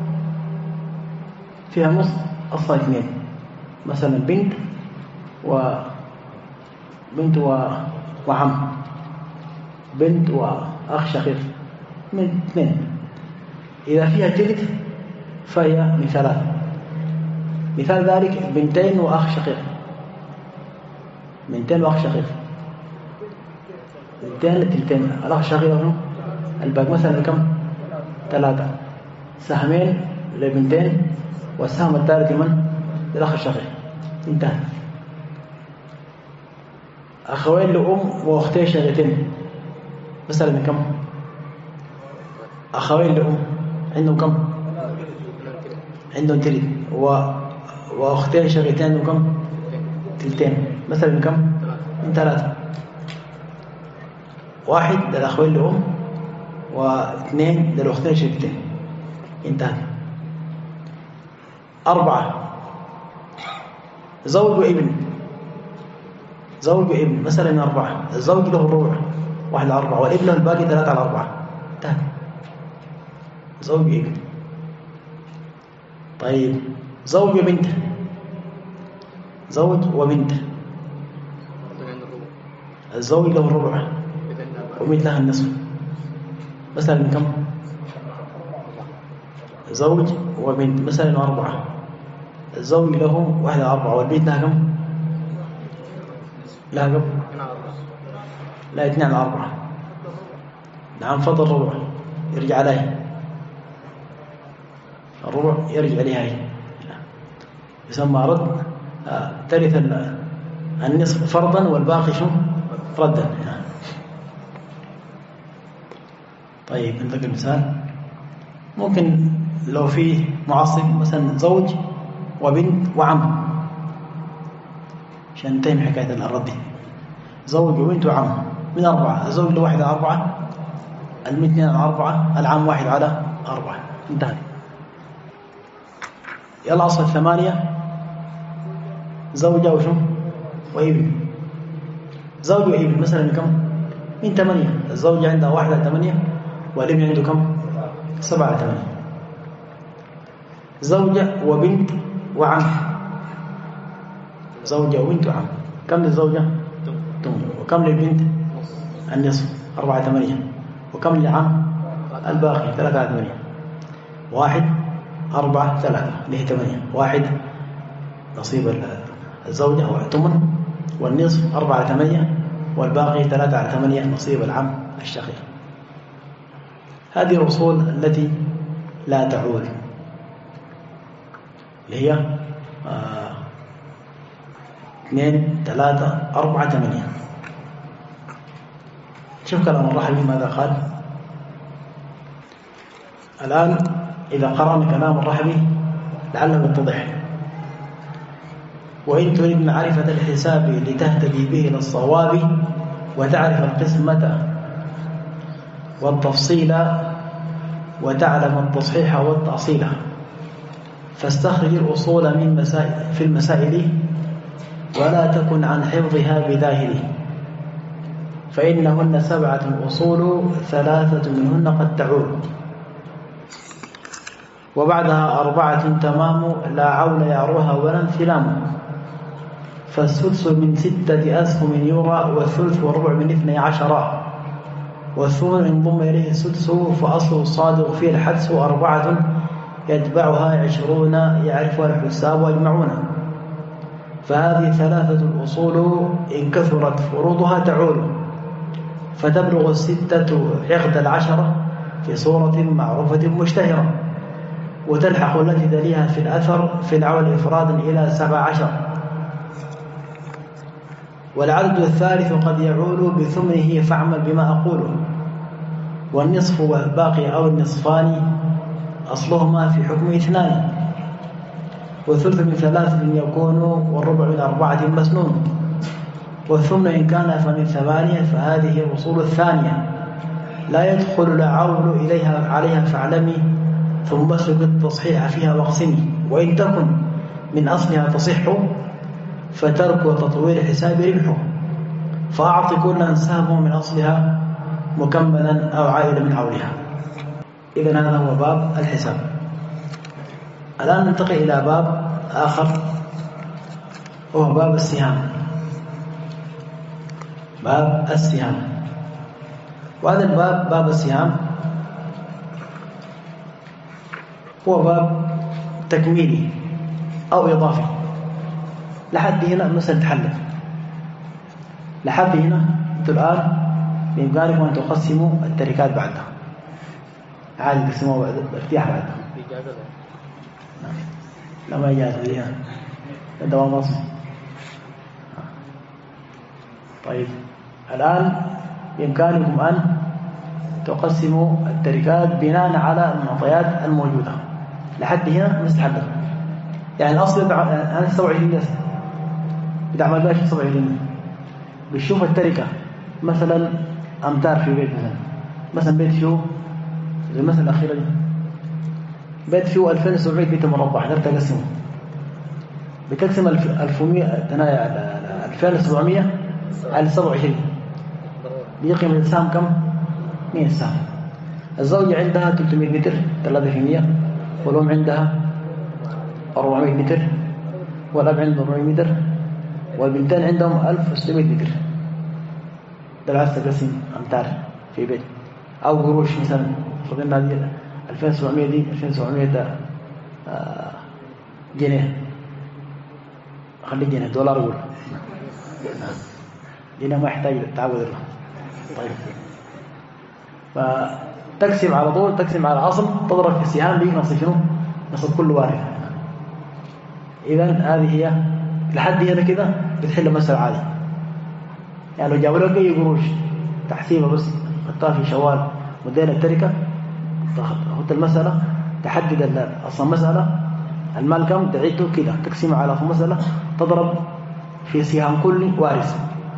فيها نص أصلا اثنين. مثلا بنت و بنت و... وعم، بنت وأخ شقيق من اثنين. إذا فيها تلت فهي من ثلاثة. مثال ذلك بنتين وأخ شقيق، بنتين وأخ شقيق، بنتين لتلتين. الأخ الشقيق الباقي مثلا كم؟ ثلاثة. سهمين لبنتين والسهم الثالث من؟ للأخ الشقيق. انتهى. أخوين لأم وأختين شقيقتين مثلا من كم؟ أخوين لأم عندهم كم؟ عندهم تلت. و... وأختين شقيقتين وكم؟ تلتين مثلا من كم؟ من ثلاثة. واحد للأخوين لأم واثنين للأختين شقيقتين. انتهى. أربعة زوج وابن، زوج وابن مثلا من أربعة. الزوج له الربع واحد على أربعة، والابن له الباقي ثلاثة على أربعة. انتهى. زوج وابن. طيب زوج وبنت، زوج وبنت، الزوج له الربع وبنت لها النصف مثلا من كم؟ زوج وبنت مثلا من أربعة. الزوج له واحد على أربعة والبنت لها كم؟ لها كم؟ لا اثنين على أربعة. نعم فضل الربع يرجع عليه، الربع يرجع عليها يسمى رد. آه. ترث النصف فرضا والباقي شو؟ ردا. يعني. طيب نذكر مثال. ممكن لو فيه معصب مثلا زوج وبنت وعم عشان ننتهي من حكاية الرد. زوج وبنت وعم من أربعة. الزوج له واحد على أربعة، البنت اثنين على أربعة، العم واحد على أربعة. انتهى. يلا أصل الثمانية زوجة وشو؟ وابن. زوج وابن مثلا كم؟ من ثمانية. الزوجة عندها واحد على ثمانية والابن عنده كم؟ سبعة على ثمانية. زوجة وبنت وعم، زوجة وبنت وعم. كم للزوجة؟ ثمن. وكم للبنت؟ النصف أربعة على ثمانية. وكم للعم؟ الباقي ثلاثة على ثمانية. واحد أربعة ثلاثة له ثمانية. واحد نصيب الزوجة ثمن، والنصف أربعة على ثمانية، والباقي ثلاثة على ثمانية نصيب العم الشقيق. هذه الأصول التي لا تعول اللي هي آه اثنين ثلاثة أربعة ثمانية. شوف كلام الرحبي ماذا قال. الآن إذا قرأنا كلام الرحبي لعله يتضح. وإن تريد معرفة الحساب لتهتدي به إلى الصواب وتعرف القسمة والتفصيل وتعلم التصحيح والتأصيل فاستخرج الأصول من مسائل في المسائل ولا تكن عن حفظها بذاهل فإنهن سبعة أصول ثلاثة منهن قد تعول وبعدها أربعة تمام لا عول يعروها ولا انثلام فالسدس من ستة أسهم يرى والثلث والربع من اثني عشر والثمن انضم إليه السدس فأصله الصادق فيه الحدس أربعة يتبعها عشرون يعرفها الحساب ويجمعون فهذه ثلاثة الأصول إن كثرت فروضها تعول فتبلغ الستة عقد العشرة في صورة معروفة مشتهرة وتلحق التي تليها في الأثر في العول إفرادا إلى سبع عشر والعدد الثالث قد يعول بثمنه فاعمل بما أقوله والنصف والباقي أو النصفان أصلهما في حكم اثنان والثلث من ثلاثة يكون والربع من أربعة مسنون والثمن إن كان فمن ثمانية فهذه الأصول الثانية لا يدخل العول إليها عليها فاعلمي ثم اسلك التصحيح فيها واقسمي، وإن تكن من أصلها تصح فترك وتطوير حساب ربحه، فأعط كلا سهمه من أصلها مكملا أو عائدا من عولها. إذن هذا هو باب الحساب. الآن ننتقل إلى باب آخر وهو باب السهام. باب السهام، وهذا الباب باب السهام هو باب تكميلي أو إضافي. لحد هنا المسألة تحلت، لحد هنا أنتم الآن بإمكانكم أن تقسموا التركات بعدها، عادي تقسموها بارتياح بعدها. لا ما إجازة ليها الدوام أصلا. طيب الآن بإمكانكم أن تقسموا التركات بناء على المعطيات الموجودة. لحد هنا مستحدث، يعني الأصل أنا سبعة وعشرين جلسة بتعمل باش سبعة وعشرين، بتشوف التركة مثلا أمتار في بيت، مثلا مثلا بيت فيه زي مثلا الأخيرة دي بيت فيه ألفين وسبعمائة متر مربع، قدرت أقسمه، بتقسم ألف ومئة ألفين وسبعمائة على سبعة وعشرين، بيقيم السهم كم؟ مئة سهم. الزوجة عندها ثلاثمائة متر ثلاثة في مئة، والأم عندها أربعمائة متر، والأب عنده أربعمائة متر، والبنتين عندهم ألف وستمائة متر. ده العكس تقسم أمتار في بيت. أو قروش مثلا، فضلنا هذه ألفين وسبعمائة دي ألفين وسبعمائة جنيه، خلي جنيه دولار أقول جنيه ما يحتاج للتعود له. طيب فتقسم على طول، تقسم على أصل، تضرب في السهام بيجي نصف شنو؟ نصف كل وارث. إذن هذه هي لحد هنا كده بتحل مسألة عادي. يعني لو جابوا لك أي قروش تحسيبها بس خدتها في شوال ودينا التركة، تاخذ المسألة تحدد أصلا مسألة المال كم تعيده كده، تقسم على مسألة، تضرب في سهام كل وارث.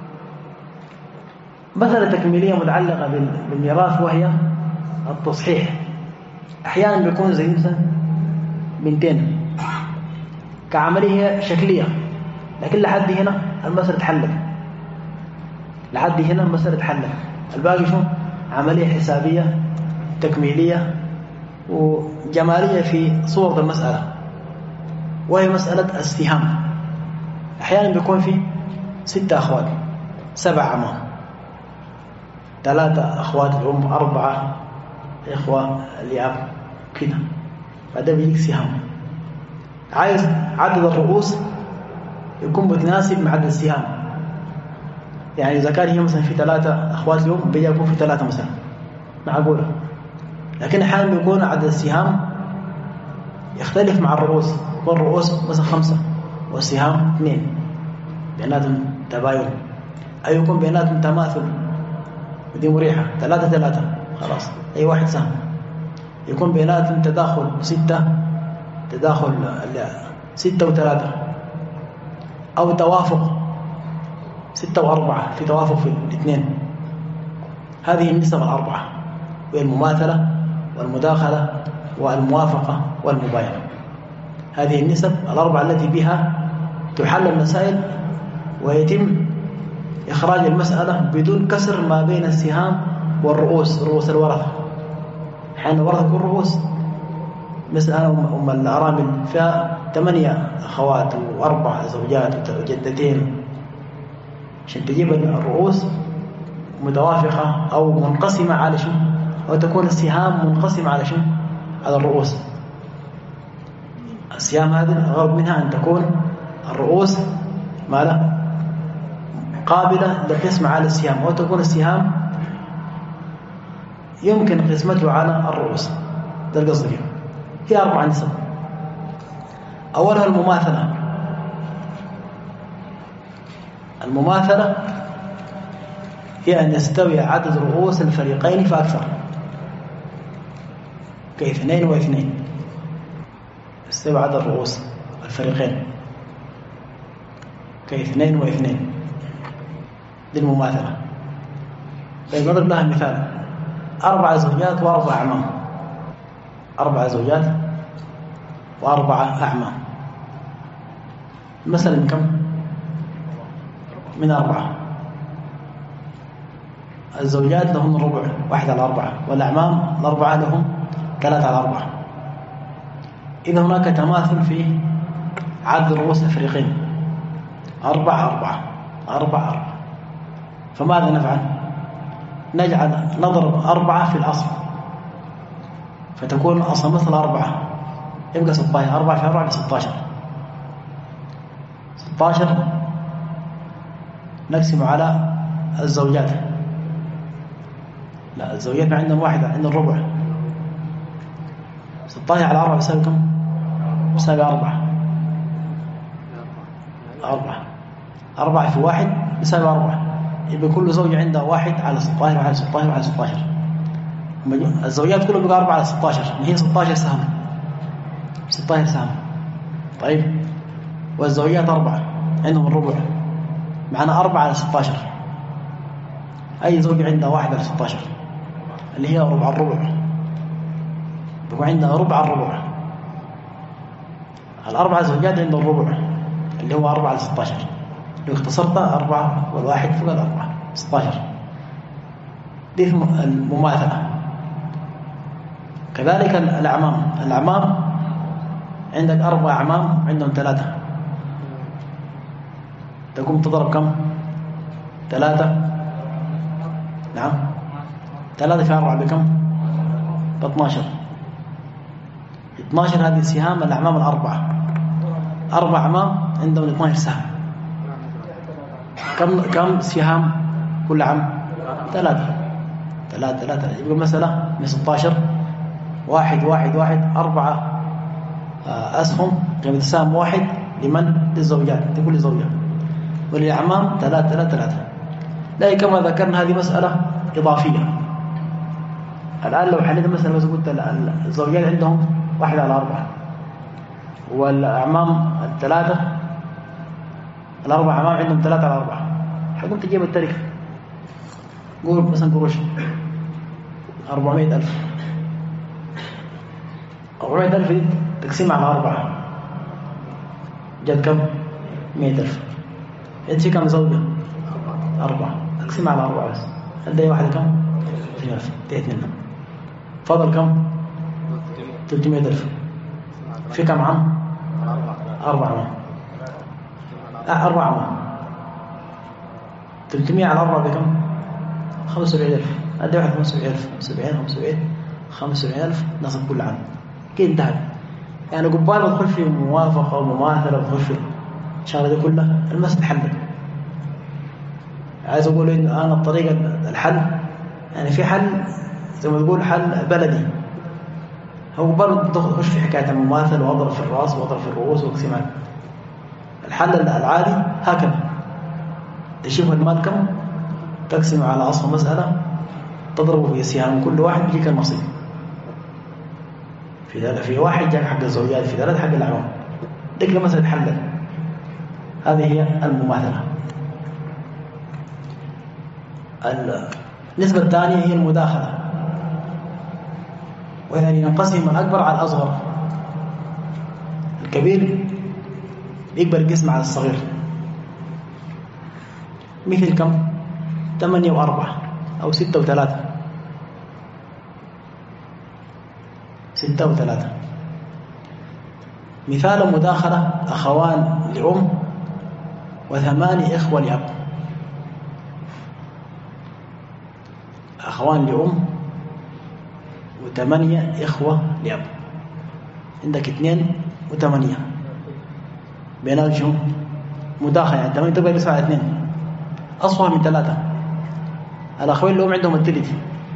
مسألة تكميلية متعلقة بالميراث وهي التصحيح. أحيانا بيكون زي مثلا بنتين كعملية شكلية، لكن لحد هنا المسألة تحلت، لحد هنا المسألة تحلت. الباقي شو؟ عملية حسابية تكميلية وجمالية في صورة المسألة، وهي مسألة السهام. أحيانا بيكون في ستة أخوات، سبع عمام، ثلاثة أخوات الأم، أربعة إخوة الأب كده، بعد بيجيك سهام. عايز عدد الرؤوس يكون متناسب مع عدد السهام. يعني إذا كان هي مثلا في ثلاثة أخوات الأم بيجي يكون في ثلاثة مثلا، معقولة. لكن أحيانا بيكون عدد السهام يختلف مع الرؤوس، يكون الرؤوس مثلا خمسة والسهام اثنين، بيناتهم تباين، أو يكون بيناتهم تماثل، ودي مريحة، ثلاثة ثلاثة خلاص أي واحد سهم. يكون بيناتهم تداخل ستة، تداخل ستة وثلاثة، أو توافق ستة وأربعة، في توافق في الاثنين. هذه النسب الأربعة، وهي المماثلة والمداخلة والموافقة والمباينة. هذه النسب الأربعة التي بها تحل المسائل ويتم إخراج المسألة بدون كسر ما بين السهام والرؤوس، رؤوس الورثة. حين ورثة كل رؤوس، مثل أنا أم الأرامل فيها ثمانية أخوات وأربع زوجات وجدتين، عشان تجيب الرؤوس متوافقة أو منقسمة على شو، أو تكون السهام منقسمة على شو، على الرؤوس. السهام هذه الغرض منها أن تكون الرؤوس ماذا قابلة للقسمة على السهام، أو تكون السهام يمكن قسمته على الرؤوس. ده القصد فيه. هي أربع نسب. أولها المماثلة. المماثلة هي أن يستوي عدد رؤوس الفريقين فأكثر، كاثنين واثنين، يستوي عدد رؤوس الفريقين كاثنين واثنين، دي المماثلة. طيب نضرب لها مثال: أربع زوجات وأربع أعمام، أربع زوجات وأربعة أعمام. المسألة من كم؟ من أربعة. الزوجات لهم الربع واحد على أربعة، والأعمام الأربعة لهم ثلاثة على أربعة. إذا هناك تماثل في عدد رؤوس الفريقين، أربعة أربعة أربعة أربعة. فماذا نفعل؟ نجعل نضرب أربعة في الأصل فتكون الأصل مثل أربعة، يبقى ستة عشر. أربعة في أربعة ستة عشر. ستة عشر نقسم على الزوجات. لا، الزوجات ما عندهم واحدة، عندهم ربع. ستة عشر على أربعة بيساوي كم؟ بيساوي أربعة. أربعة أربعة في واحد بيساوي أربعة، يبقى كل زوجة عندها واحد على ستة عشر وعلى ستة عشر وعلى ستة عشر. الزوجات كلهم بقى أربعة على ستة عشر، هي ستة عشر سهم. ستة عشر سهم. طيب، والزوجات أربعة عندهم الربع، معنا أربعة على ستة عشر. أي زوجة عندها واحد على ستة عشر اللي هي ربع الربع، بيكون عندها ربع الربع. الأربعة زوجات عندهم الربع اللي هو أربعة على ستة عشر. لو اختصرتها أربعة والواحد فوق الأربعة ستة عشر. دي المماثلة. كذلك الأعمام. الأعمام عندك أربع أعمام عندهم ثلاثة، تقوم تضرب كم؟ ثلاثة. نعم، ثلاثة في أربعة بكم؟ باثناشر. اثناشر هذه سهام الأعمام الأربعة. أربع أعمام عندهم اثناشر سهم. كم كم سهام كل عام؟ ثلاثة. ثلاثة ثلاثة يبقى مثلا من ستة عشر واحد واحد واحد أربعة أسهم قيمة السهم واحد لمن؟ للزوجات، لكل زوجة. وللأعمام ثلاثة ثلاثة ثلاثة. لكن كما ذكرنا هذه مسألة إضافية. الآن لو حليت مثلا بس قلت الزوجات عندهم واحد على أربعة والأعمام الثلاثة، الأربع أعمام عندهم ثلاثة على أربعة، حقوم تجيب التركة. قول مثلا قروش أربعمائة ألف. أربعمائة ألف دي تقسيم على أربعة جد كم؟ مائة ألف. أنت في كم زوجة؟ أربعة. تقسيم على أربعة بس. هل واحدة كم؟ ثلاثين ألف. تأتي منهم. فضل كم؟ ثلاثمائة ألف. في كم عام؟ أربعة عام. أه أربعة عام. ثلاثمائة على أربعة بكم؟ خمسة وسبعين ألف. هل واحد خمسة وسبعين ألف. سبعين خمسة وسبعين خمسة وسبعين ألف نصب كل عام. كيف انتهت؟ يعني قبال ما تدخل في موافقة ومماثلة وتدخل في الشغلة دي كلها المسألة حلت. عايز أقول إن أنا الطريقة الحل يعني في حل زي ما تقول حل بلدي. هو قبال تخش في حكاية المماثلة وأضرب في الرأس وأضرب في الرؤوس واقسمها. الحل العادي هكذا تشوف المال كم، تقسم على أصل مسألة، تضربه في سهام، كل واحد بيجيك النصيب. في في واحد جاك حق الزوجات، في ثلاثة حق الأعمام. ديك مسألة حل. هذه هي المماثلة. النسبة الثانية هي المداخلة، وهي ينقسم الأكبر على الأصغر. الكبير يقبل قسم على الصغير. مثل كم؟ ثمانية وأربعة أو ستة وثلاثة. ستة وثلاثة. مثال مداخلة: أخوان لأم وثماني إخوة لأب. أخوان لأم وثمانية إخوة لأب. عندك اثنين وثمانية بينهم شو؟ مداخلة. يعني ثمانية تقدر يسمع اثنين أصغر من ثلاثة. الأخوين لأم عندهم الثلث،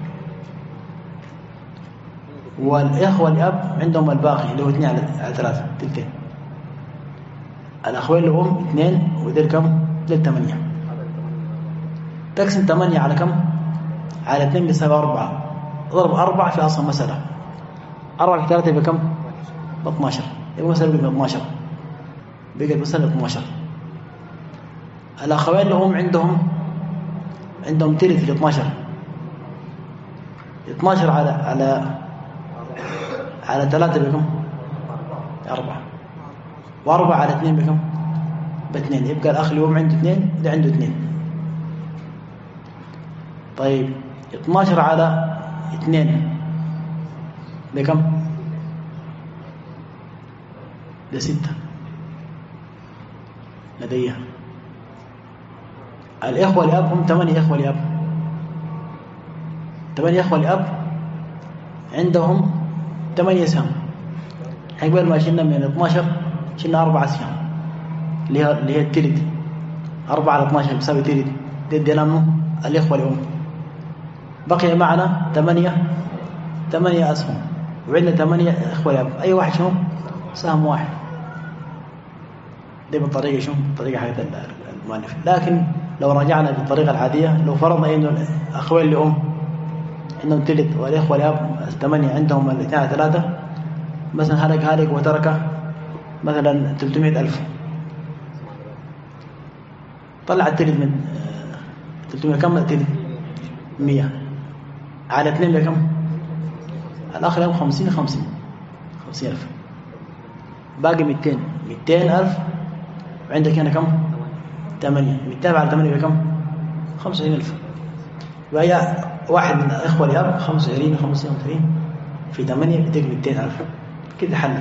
والإخوة الأب عندهم الباقي اللي هو اثنين على ثلاثة تلتين. الأخوين لأم اثنين ودير كم؟ دير ثمانية. تقسم ثمانية على كم؟ على اثنين بيساوي أربعة. ضرب أربعة في أصل مسألة. أربعة في ثلاثة يبقى كم؟ اثناشر. يبقى مسألة بقى اثناشر. بقى مسألة اثناشر. الأخوين لأم عندهم عندهم تلت في اثناشر. اثناشر على على على ثلاثة بكم؟ أربعة. وأربعة على اثنين بكم؟ باثنين. يبقى الأخ اليوم عنده اثنين، ده عنده اثنين. طيب اثناشر على اثنين بكم؟ ده ستة لديها. الإخوة لأب هم ثمانية إخوة لأب. ثمانية إخوة لأب عندهم ثمانية سهم. قبل ما شلنا من اثناشر شلنا أربعة سهم اللي هي اللي هي التلت. أربعة على اثناشر بيساوي تلت. دي ادينا منه الإخوة لأم. بقي معنا ثمانية ثمانية أسهم، وعندنا ثمانية إخوة لأب. أي واحد شنو؟ سهم واحد. دي بالطريقة شنو؟ بالطريقة حقت المؤلف. لكن لو رجعنا بالطريقة العادية، لو فرضنا إنه الأخوين لأم عندهم تلت والإخوة لأب ثمانية عندهم الاثنين على ثلاثة، مثلا هلك هلك وترك مثلا ثلاثمائة ألف. طلع التلت من ثلاثمائة كم؟ التلت مئة على اثنين بكم؟ الآخر يوم خمسين خمسين خمسين ألف. باقي مئتين مئتين ألف. وعندك هنا كم؟ ثمانية. مئتين على ثمانية بكم؟ خمسة وعشرين ألف. وهي واحد من الإخوة لأب خمسة وعشرين خمسة وعشرين في ثمانية يديك مئتين ألف. كده حل.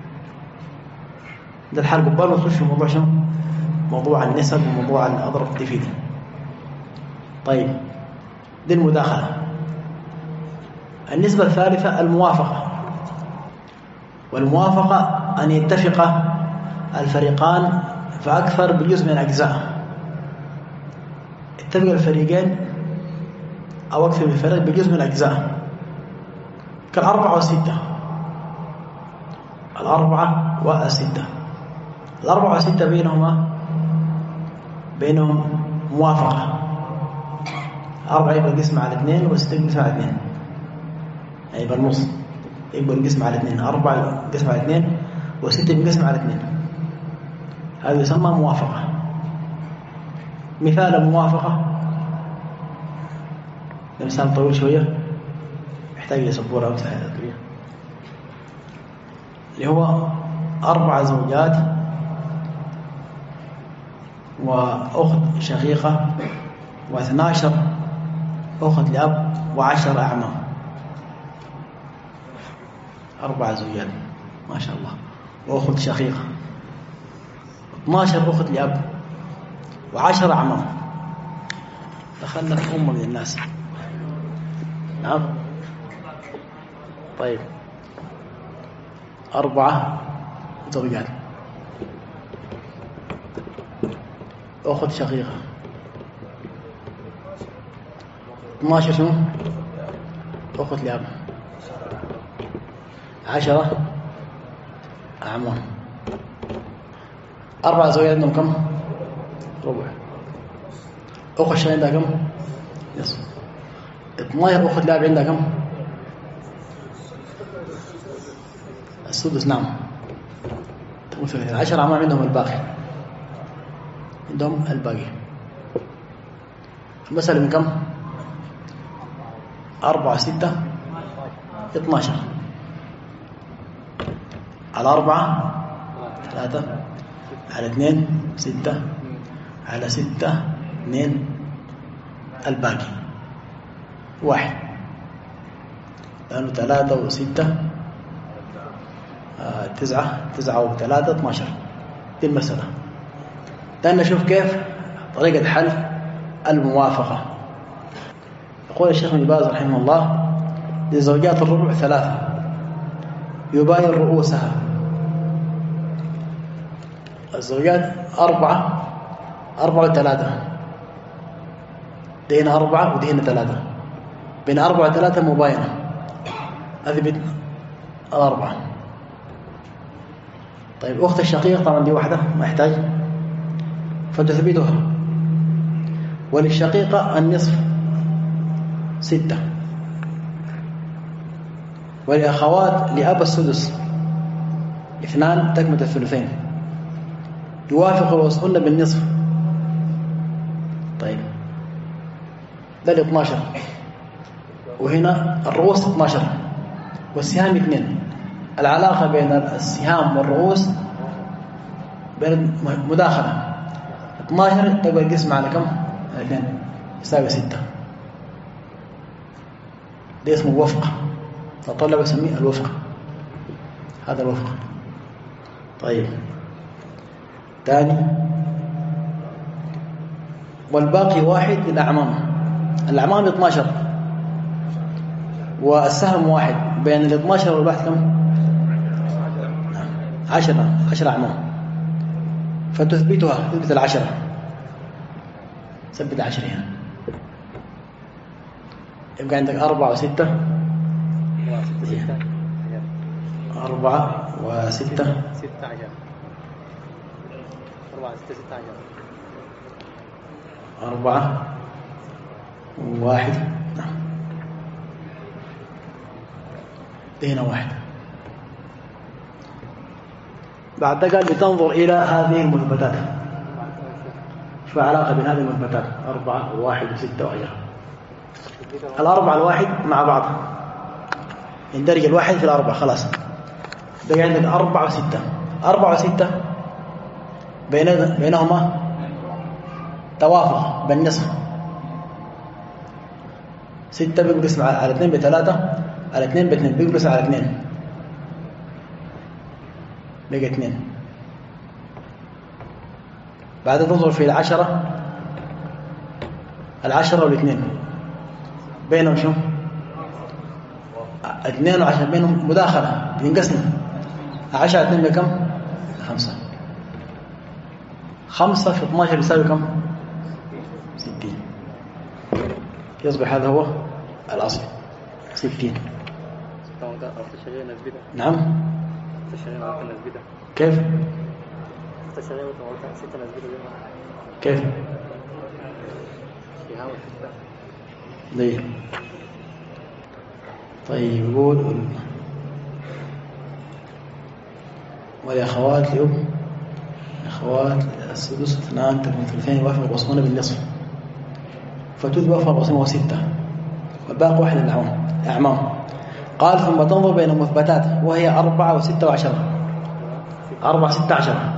ده الحل. قبل ما نخش في موضوع شنو؟ موضوع النسب وموضوع الأضرب التفيدي. طيب دي المداخلة. النسبة الثالثة الموافقة. والموافقة أن يتفق الفريقان فأكثر بجزء من الأجزاء. اتفق الفريقين أو أكثر من فريق بجزء من الأجزاء، كالأربعة والستة. الأربعة والستة الأربعة والستة بينهما بينهم موافقة. أربعة يبقى القسم على اثنين وستة يقسم على اثنين، يبقى النص. يبقى القسم على اثنين. أربعة القسم على اثنين وستة يقسم على اثنين. هذا يسمى موافقة. مثال الموافقة، مثال طويل شوية يحتاج إلى سبورة أو ساعة طويلة، اللي هو أربع زوجات وأخت شقيقة واثنى عشر أخت لأب وعشر أعمام. أربع زوجات ما شاء الله وأخت شقيقة، اثنى عشر أخت لأب وعشر أعمام. دخلنا في أمة من الناس. نعم. طيب أربعة زوجات، أخت شقيقة، اثنى عشر شنو؟ أخت لأب، عشرة أعمام. أربعة زوجات عندهم كم؟ ربع. أخت شقيقة عندها كم؟ نصف. اثنى عشر أخت لأب عندها كم؟ السدس. نعم. عشر أعمام عندهم الباقي، عندهم الباقي. المسألة من كم؟ أربعة ستة اثنى عشر. على أربعة ثلاثة، على اثنين ستة، على ستة اثنين، الباقي واحد، لأنه ثلاثة وستة آه تسعة، تسعة وثلاثة اثنى عشر. دي المسألة. لأن نشوف كيف طريقة حل الموافقة. يقول الشيخ ابن باز رحمه الله: لزوجات الربع ثلاثة يباين رؤوسها. الزوجات أربعة، أربعة وثلاثة، دينا أربعة ودينا ثلاثة، بين أربعة وثلاثة مباينة. هذه بين الأربعة. طيب أخت الشقيق طبعا دي واحدة ما يحتاج فتثبتها. وللشقيقة النصف ستة. ولأخوات لأب السدس اثنان تكمة الثلثين، يوافق رؤوسهن بالنصف. طيب ده ال اثنى عشر، وهنا الرؤوس اثنى عشر والسهام اثنين، العلاقة بين السهام والرؤوس بين مداخلة اثناشر تبقى القسم على كم؟ على اثنين يساوي ستة. ده اسمه وفق، فطلع بسميه الوفق. هذا الوفق. طيب ثاني، والباقي واحد للأعمام. الأعمام اثناشر والسهم واحد، بين ال اثناشر والواحد كم؟ عشرة. عشرة أعمام، فتثبتها، تثبت العشرة، ثبت عشرة هنا. يبقى عندك أربعة وستة، أربعة وستة ستة عشر، أربعة ستة ستة عشر، أربعة وواحد. نعم، هنا واحد. بعد قال بتنظر إلى هذه المثبتات، شو علاقة بين هذه المثبتات؟ أربعة وواحد وستة وعشرة. الأربعة الواحد مع بعض، يندرج الواحد في الأربعة، خلاص. بقى عندك أربعة وستة. أربعة وستة بين بينهما توافق بالنصف. ستة بيقسم على اثنين بثلاثة، على اثنين باثنين، بيقسم على اثنين، بقى اثنين. بعد تنظر في العشرة، العشرة والاثنين بينهم شو؟ اثنين وعشرة، بينهم مداخلة، بينقسم. عشرة اثنين بكم؟ خمسة. خمسة في اثناشر يساوي كم؟ ستين. يصبح هذا هو الأصل، ستين. نعم. كيف؟ كيف؟ ليه؟ طيب يقول والأخوات لأم أخوات السدس اثنان تكون ثلثين يوافق القسمون بالنصف، فتوافق القسمون وستة، والباقي واحد الأعمام. أعمام. قال ثم تنظر بين المثبتات وهي أربعة وستة وعشرة. أربعة ستة عشرة،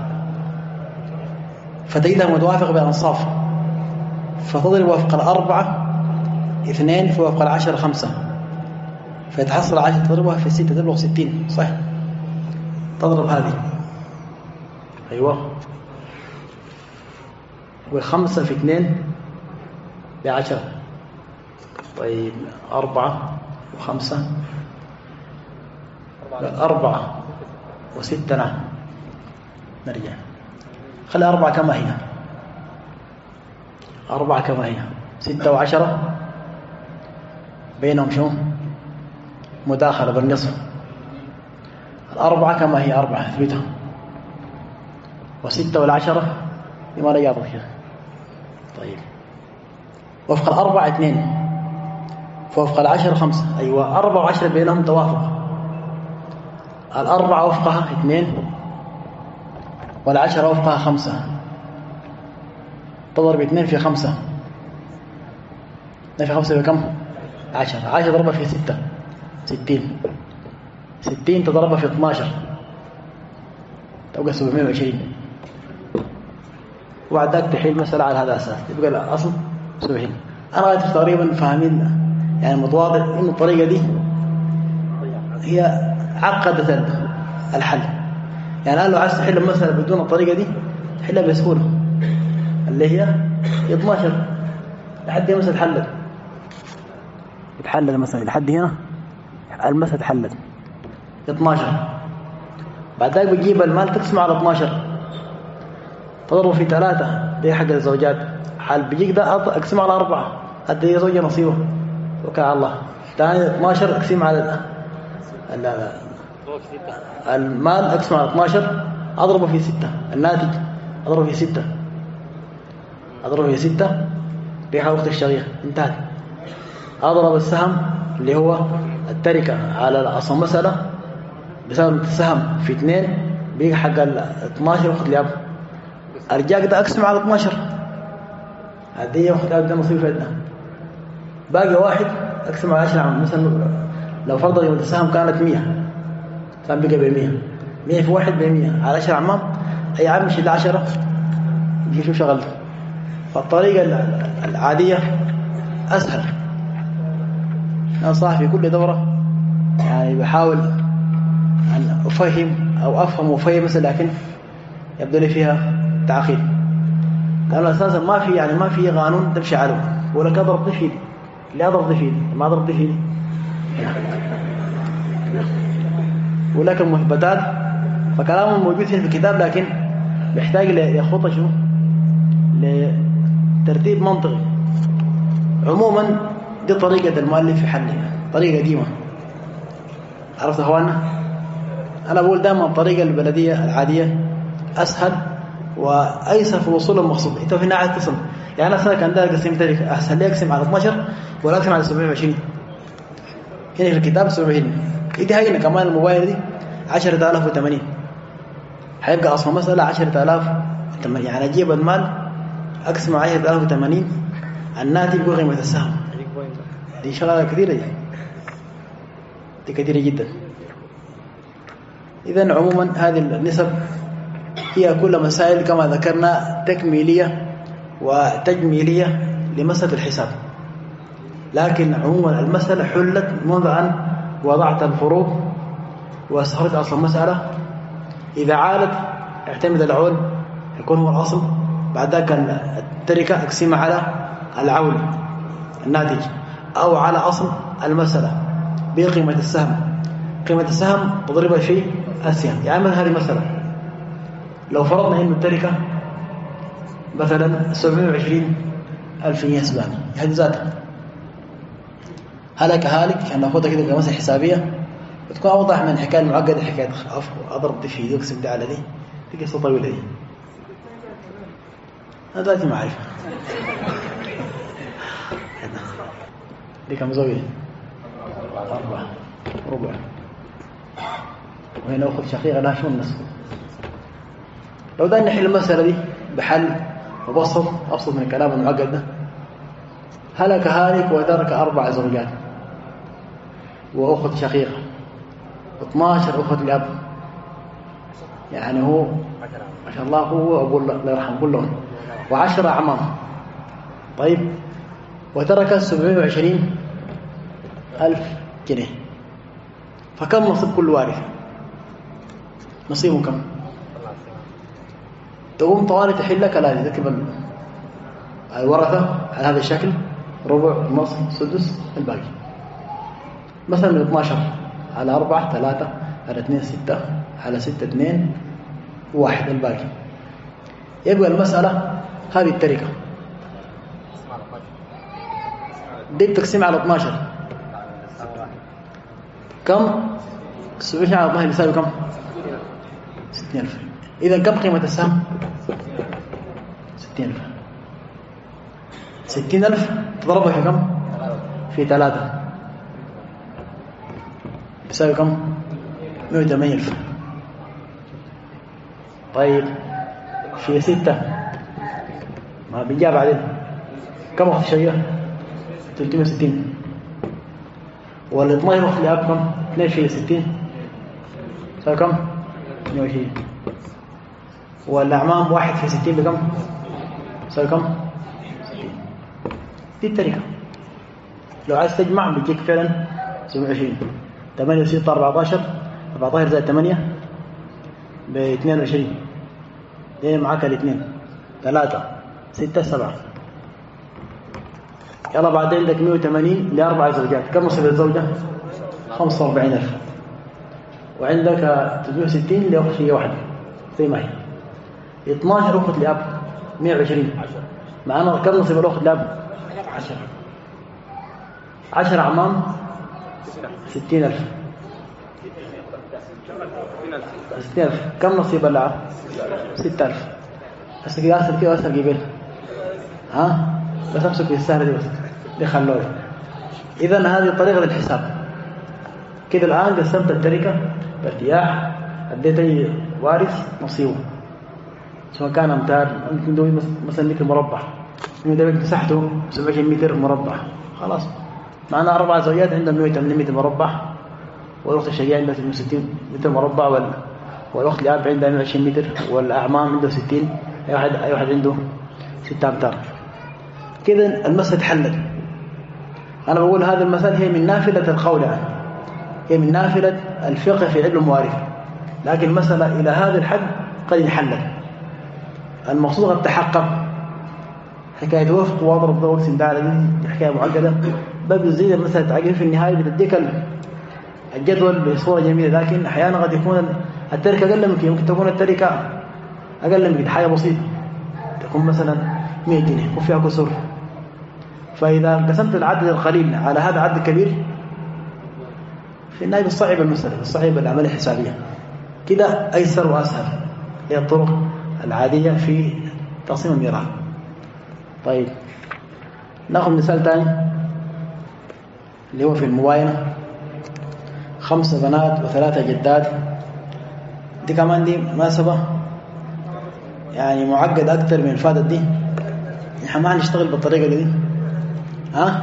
فتجدها متوافقة بالأنصاف، فتضرب وفق الأربعة اثنين، فوفق العشرة خمسة، فيتحصل عشرة تضربها في ستة تبلغ ستين. صح؟ تضرب هذه، أيوة، وخمسة في اثنين بعشرة. طيب أربعة وخمسة، أربعة وستة. نعم، نرجع خلي أربعة كما هي، أربعة كما هي. ستة وعشرة بينهم شو؟ مداخلة بالنصف. الأربعة كما هي، أربعة اثبتها، وستة والعشرة لما لا يعطي فيها. طيب وفق الأربعة اثنين، فوفق العشرة خمسة. أيوة، أربعة وعشرة بينهم توافق. الأربعة وفقها اثنين، والعشرة وفقها خمسة، تضرب اثنين في خمسة، اثنين في خمسة بكم؟ عشرة. عشرة تضربها في ستة، ستين. ستين تضربها في اثناشر، تبقى سبعمائة وعشرين. وبعد ذلك تحيل مسألة على هذا الأساس، يبقى الأصل سبعين. أنا غاية تقريبا فاهمين، يعني متواضع إن الطريقة دي هي عقدت الحل. يعني أنا لو عايز تحل المسألة بدون الطريقة دي تحلها بسهولة، اللي هي اثناشر لحد هنا مسألة حلت، يتحلل المسألة لحد هنا، المسألة تحلت اثناشر. بعد ذلك بتجيب المال تقسمه على اثناشر، تضربه في ثلاثة، دي حق الزوجات. حال بيجيك ده اقسمه على أربعة، هذه زوجة نصيبه، توكل على الله. ثاني اثناشر اقسم على ال المال، اقسم على اثناشر، اضربه في ستة، الناتج اضربه في ستة، اضربه في ستة، ريحة وقت الشغير انتهت. اضرب السهم اللي هو التركة على اصل مسألة بسبب السهم في اثنين، بيجي حق ال اثناشر وقت الياب. ارجاك ده اقسم على اثناشر، هذه وقت الياب ده نصيب فائدة. باقي واحد اقسم على عشرة. مثلا لو فرضا قيمة السهم كانت مية، صار بقى بمية مية في واحد بمية على عشرة عمام. أي عام يشيل عشرة يجي شو شغلته. فالطريقة العادية أسهل. أنا صاحب في كل دورة يعني بحاول أن أفهم أو أفهم وأفهم مثلا، لكن يبدو لي فيها تعقيد، لأنه أساسا ما في يعني ما في قانون تمشي عليه. ولا كضرب ضفيل اللي أضرب ضفيل ما أضرب ضفيل، ولكن مثبتات فكلامه موجود في الكتاب، لكن بيحتاج لخطة شنو لترتيب منطقي. عموما دي طريقة المؤلف في حلها، طريقة قديمة. عرفت أخواننا؟ أنا بقول دائما الطريقة البلدية العادية أسهل وأيسر في الوصول للمقصود. أنت في النهاية تصل يعني أنا كان ده قسم تاريخ أسهل لي أقسم على اثناشر ولا أقسم على سبعمية وعشرين. هنا في الكتاب سبعمية وعشرين. إيدي هاي كمان الموبايل دي عشرة آلاف وثمانين، هيبقى أصلا مسألة عشرة آلاف يعني أجيب المال أقسم على عشرة آلاف وثمانين الناتج بقيمة السهم. دي شغلة كثيرة دي, دي كثيرة جدا. إذن عموما هذه النسب هي كل مسائل كما ذكرنا تكميلية وتجميلية لمسألة الحساب، لكن عموما المسألة حلت منذ أن وضعت الفروض واستخرجت أصل المسألة. إذا عالت اعتمد العول يكون هو الأصل، بعد ذلك التركة أقسمها على العول الناتج أو على أصل المسألة بقيمة السهم. قيمة السهم تضربها في السهم. يعني من هذه مسألة لو فرضنا إن التركة مثلا سبعمية وعشرين ألف يسبان هذه ذاتها هلك هالك، أن نأخذها كده كمسألة حسابية وتكون أوضح من الحكاية المعقدة، حكاية أضرب دي في يقسم ده على دي دي قصة طويلة دي. هذا ذاتي معرفة. دي كم زوجة؟ أربعة ربع. وهنا أخذ شقيقة لها شو النصف. لو ده نحل المسألة دي بحل مبسط أبسط من الكلام المعقد ده. هلك هالك وترك أربع زوجات وأخذ شقيقة واثناشر أخذ لأب، يعني هو ما شاء الله هو أقول الله يرحم كلهم وعشرة أعمام. طيب وترك سبعمية وعشرين ألف جنيه، فكم نصيب كل وارث؟ نصيبه كم؟ تقوم طوالي تحل لك لا تكتب الورثة على هذا الشكل ربع نص سدس الباقي. مثلا من اثناشر على أربعة ثلاثة على اثنين ستة على ستة اثنين واحد الباقي. يبقى المسألة هذه التركة دي بتقسم على اثناشر كم؟ سبعين على اثناشر يساوي كم؟ ستين ألف. إذا كم قيمة السهم؟ ستين ألف. ستين ألف تضربها في كم؟ في ثلاثة يساوي كم؟ مئة وثمانين ألف. طيب في ستة ما بيجاب بعدين كم أخذ شيء؟ ثلاثمئة وستين. ولا اثناشر وقت لأب كم؟ اثنين في ستين يساوي كم؟ مئة وعشرين. والأعمام واحد في ستين بكم؟ يساوي كم؟ ستين. دي التركة. لو عايز تجمع بيجيك فعلا سبعمئة وعشرين. ثمانية وستة أربعتاشر أربعتاشر زائد ثمانية ب اثنين وعشرين. دي معاك الاثنين ثلاثة ستة سبعة. يلا بعدين عندك مئة وثمانين لأربع زوجات. كم نصيب الزوجة؟ خمسة وأربعين ألف. وعندك ثلاثمئة وستين لأخت واحدة زي ما هي. اثناشر أخت لأب مئة وعشرين. معنا كم نصيب الأخت لأب؟ عشرة. عشرة أعمام ستين ألف. ستين ألف. كم نصيب الأب؟ ستة ألف. بس كده أسر كده أسر قبل ها بس أمسك في السهرة دي بس دي خلوه. إذن هذه طريقة الحساب. كده الآن قسمت التركة بارتياح، اديت أي وارث نصيبه سواء كان أمتار ممكن دوي مثلا متر مربع، ممكن دوي مساحته سبعين متر مربع، خلاص معنا أربع زوجات عندهم مئة وثمانين متر مربع والأخت الشقيقة عندها ستة وستين متر مربع، وال... والأخت الأب عندها مئة وعشرين متر، والأعمام عنده ستين، أي واحد أي واحد عنده ستة أمتار. كذا المسألة تحلت. أنا بقول هذا المثل هي من نافلة القول عنه، هي من نافلة الفقه في علم المواريث، لكن المسألة إلى هذا الحد قد انحلت. المقصود قد تحقق. حكاية وفق واضرب ضوء سندالة دي حكاية معقدة، باب يزيد المسألة تعقيد في النهاية بتديك الجدول بصورة جميلة، لكن أحيانا قد يكون التركة أقل منك، يمكن تكون التركة أقل منك حاجة بسيطة، تكون مثلا مئة جنيه يكون فيها كسور. فإذا قسمت العدد القليل على هذا العدد الكبير في النهاية بالصعب المسألة، بالصعب العملية الحسابية. كده أيسر وأسهل هي الطرق العادية في تقسيم الميراث. طيب ناخذ مثال ثاني اللي هو في المباينة، خمسة بنات وثلاثة جدات. دي كمان دي مناسبة يعني معقد أكثر من الفاتت دي، نحن ما هنشتغل بالطريقة دي. ها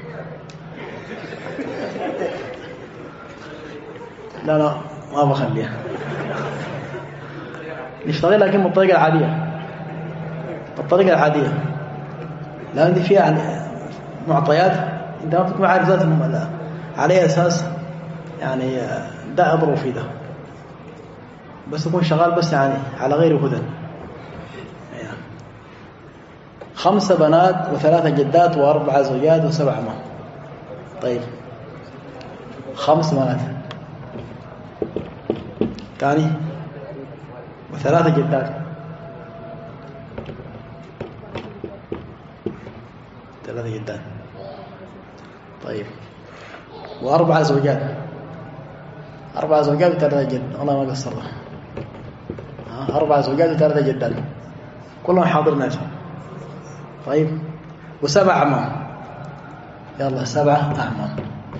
لا لا ما بخليها، نشتغل لكن بالطريقة العادية، بالطريقة العادية، لأن دي فيها معطيات انت ما بتكون عارف ذاتهم على أساس يعني ده أضرب في ده، بس يكون شغال بس يعني على غير هدى. يعني خمسة بنات وثلاثة جدات وأربعة زوجات وسبع أمام. طيب خمس بنات ثاني وثلاثة جدات، ثلاثة جدات. طيب وأربعة زوجات، أربعة زوجات وثلاثة جد، والله ما قصر. أربعة زوجات وثلاثة جدات كلهم حاضرين ناس. طيب وسبع أعمام، يلا سبعة أعمام.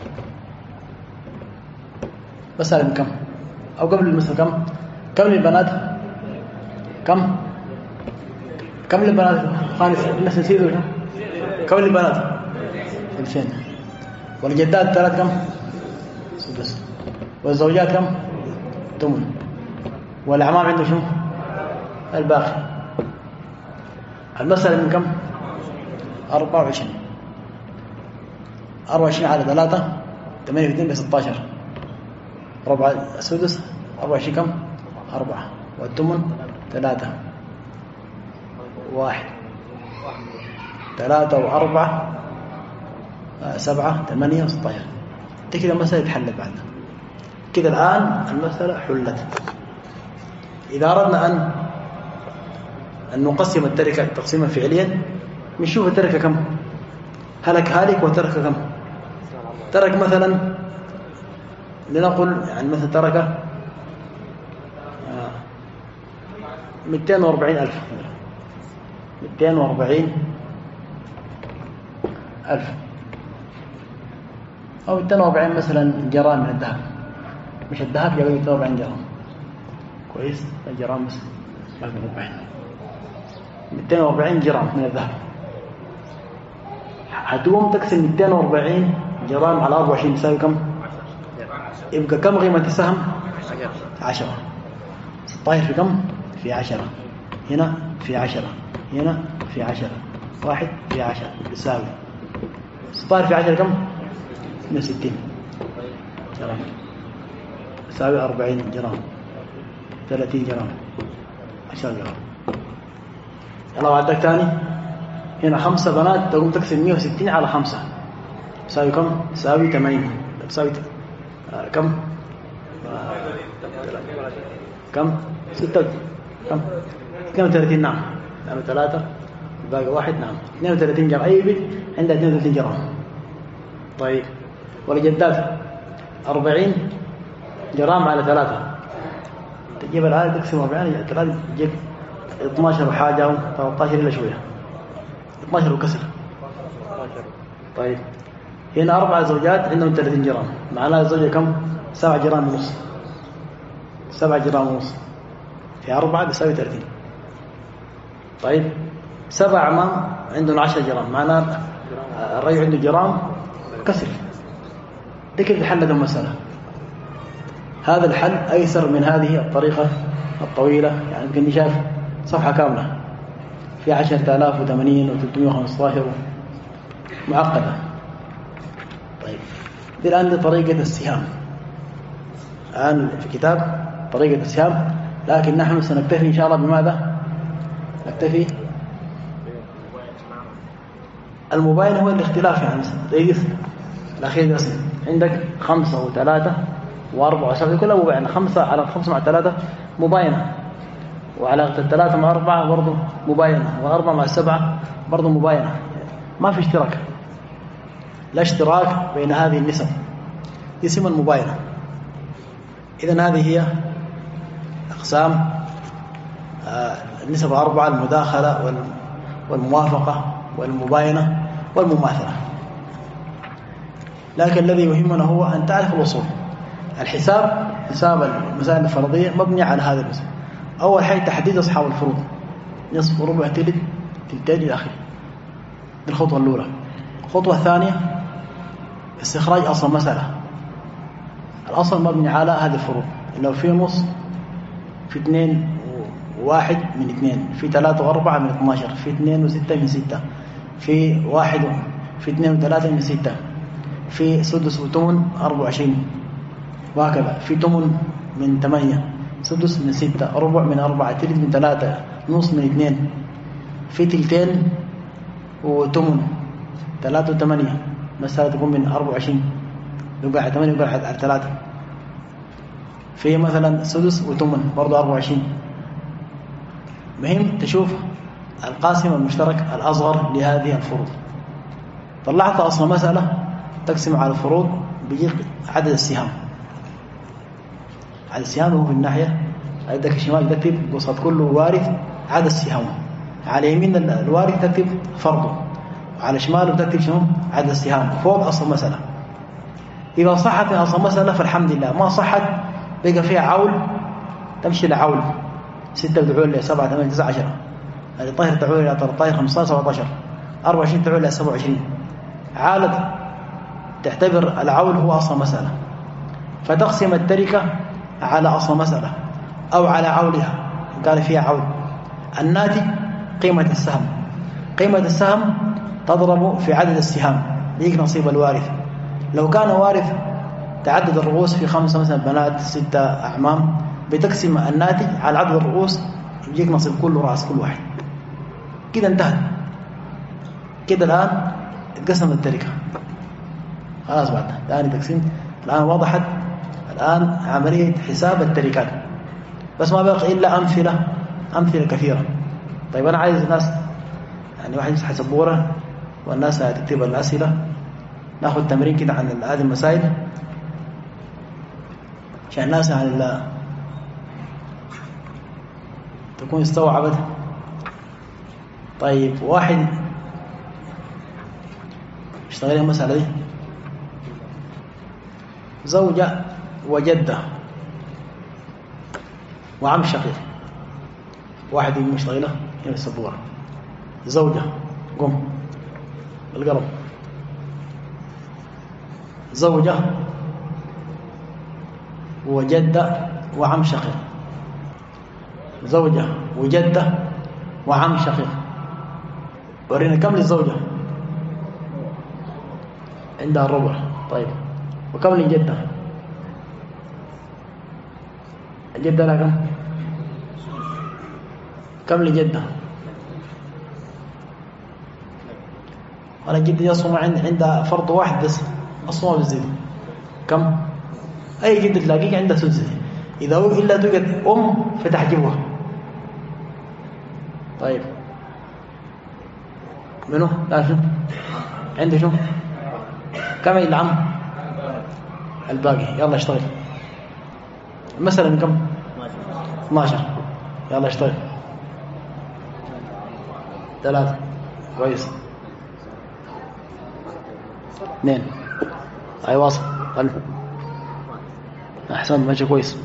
مسألة من كم؟ أو قبل المسألة كم؟ كم للبنات؟ كم؟ كم للبنات؟ خامس الناس نسيبه كم؟ كم للبنات؟ ألفين. والجدات ثلاث كم؟ سدس. والزوجات كم؟ ثمن. والأعمام عنده شنو؟ الباقي. المسألة من كم؟ أربعة وعشرين. أربعة وعشرين على ثلاثة ثمانية واثنين بستة عشر. ربع السدس أربعة وعشرين كم؟ أربعة. والثمن ثلاثة. واحد. ثلاثة وأربعة سبعة ثمانية وستة عشر. كده المسألة تحلت بعدها. كده الآن المسألة حلت. إذا أردنا أن أن نقسم التركة تقسيما فعليا، نشوف التركة كم؟ هلك هالك وترك كم؟ ترك مثلا لنقل يعني مثلا ترك مئتين وأربعين ألف، مئتين وأربعين ألف أو مئتين وأربعين مثلا جرام من الذهب، مش الذهب يقول مئتين وأربعين جرام كويس، الجرام بس مئتين وأربعين جرام من الذهب. هتقوم تقسم مئتين وأربعين جرام على أربعة وعشرين يساوي كم؟ يبقى كم قيمة السهم؟ عشرة. ستة عشر في كم؟ في عشرة. هنا في عشرة، هنا في عشرة، واحد في عشرة يساوي ستة عشر في عشرة كم؟ مئة وستين جرام، يساوي أربعين جرام، ثلاثين جرام، عشرة جرام. يلا بعدك ثاني، هنا خمسة بنات تقوم تقسم مئة وستين على خمسة تساوي كم؟ تساوي ثمانين. تساوي آه كم؟ آه كم؟ ستة كم؟ اثنين وثلاثين. نعم يعني ثلاثة باقي واحد. نعم اثنين وثلاثين جرام. أي بيت عندها اثنين وثلاثين جرام. طيب والجدات أربعين جرام على ثلاثة، تجيب الآية تقسم أربعين على ثلاثة تجيب اثنا عشر وحاجة أو ثلاثة عشر إلا شوية، اثنا عشر وكسر. طيب هنا أربع زوجات عندهم ثلاثين جرام، معناها الزوجة كم؟ سبعة جرام ونص. سبعة جرام ونص في أربعة بيساوي ثلاثين. طيب سبع أعمام عندهم عشرة جرام، معناها الرجل عنده جرام كسر. دي كيف حلت المسألة؟ هذا الحل أيسر من هذه الطريقة الطويلة. يعني يمكن شايف صفحة كاملة في عشرة آلاف وثمانين وثلاثمائة وخمسة عشر معقدة. طيب دي الآن دي طريقة السهام. الآن في كتاب طريقة السهام، لكن نحن سنكتفي إن شاء الله بماذا؟ نكتفي المباين هو الاختلاف. يعني ليس الأخير بس عندك خمسة وثلاثة وأربعة وسبعة كلها مباينة. خمسة على خمسة مع ثلاثة مباينة، وعلى الثلاثة مع أربعة برضو مباينة، وأربعة مع السبعة برضو مباينة. ما في اشتراك، لا اشتراك بين هذه النسب، اسم المباينة. إذن هذه هي أقسام النسب الأربعة: المداخلة والموافقة والمباينة والمماثلة. لكن الذي يهمنا هو أن تعرف الأصول. الحساب، حساب المسائل الفرضية مبني على هذا الاسم. أول حاجة تحديد أصحاب الفروض، نصف ربع ثلث تلتين إلى آخره. دي الخطوة الأولى. الخطوة الثانية استخراج أصل مسألة. الأصل مبني على هذه الفروض، لو في نص، في اثنين وواحد من اثنين، في ثلاثة وأربعة من اثنى عشر، في اثنين وستة من ستة، في واحد، في اثنين وثلاثة من ستة، في سدس وثمن أربعة وعشرين، وهكذا. في ثمن من ثمانية، سدس من ستة، ربع من أربعة، ثلث من ثلاثة، نص من اثنين، في ثلثين وثمن ثلاثة وثمانية، مسألة تكون من أربعة وعشرين، يقع ثمانية يقع على ثلاثة. في مثلا سدس وثمن برضو أربعة وعشرين. مهم تشوف القاسم المشترك الأصغر لهذه الفروض. طلعت أصل مسألة تقسم على الفروض، بيجيك عدد السهام. عدد السهام هو في الناحية عندك الشمال تكتب قصاد كل وارث عدد السهام، على يمين الوارث تكتب فرضه، وعلى شماله تكتب شنو؟ عدد السهام، فوق أصل مسألة. إذا صحت من أصل مسألة فالحمد لله، ما صحت بقى فيها عول، تمشي لعول ستة تعول إلى سبعة ثمانية تسعة عشرة، هذه طاهر تعول إلى طاهر خمسة عشر سبعة عشر، أربعة وعشرين تعول إلى سبعة وعشرين. عالت تعتبر العول هو أصل مسألة، فتقسم التركة على أصل مسألة أو على عولها إن كان فيها عول. الناتج قيمة السهم، قيمة السهم تضرب في عدد السهام يجيك نصيب الوارث. لو كان وارث تعدد الرؤوس في خمسة مثلا بنات ستة أعمام، بتقسم الناتج على عدد الرؤوس يجيك نصيب كل رأس كل واحد. كده انتهت. كده الآن اتقسم التركة خلاص. بعد الآن تقسيم الآن وضحت الآن عملية حساب التركات، بس ما بقى إلا أمثلة أمثلة كثيرة. طيب أنا عايز الناس يعني واحد يمسح سبورة والناس تكتب الأسئلة، ناخذ تمرين كده عن هذه المسائل عشان الناس عن الله تكون استوعبت. طيب واحد اشتغل المسألة دي، زوجة وجدة وعم شقيق. واحد يقوم يشتغله هنا السبورة، زوجة قم بالقلم، زوجة وجدة وعم شقيق، زوجة وجدة وعم شقيق. ورينا كم للزوجة؟ عندها الربع. طيب وكم للجدة؟ الجدة لها كم؟ كم لجدة؟ ولا الجدة يصوم عندها فرض واحد بس، أصوم بالزيد. كم؟ أي جدة تلاقيك عندها سدس، إذا هو إلا توجد أم فتحجبها. طيب منو؟ لا شو عنده شو؟ كم العم؟ الباقي. يلا اشتغل. مثلا من كم؟ اثنا عشر. يلا اشتغل. ثلاثة. كويس. اثنين. اي واصل. قلب. احسن ماشي كويس.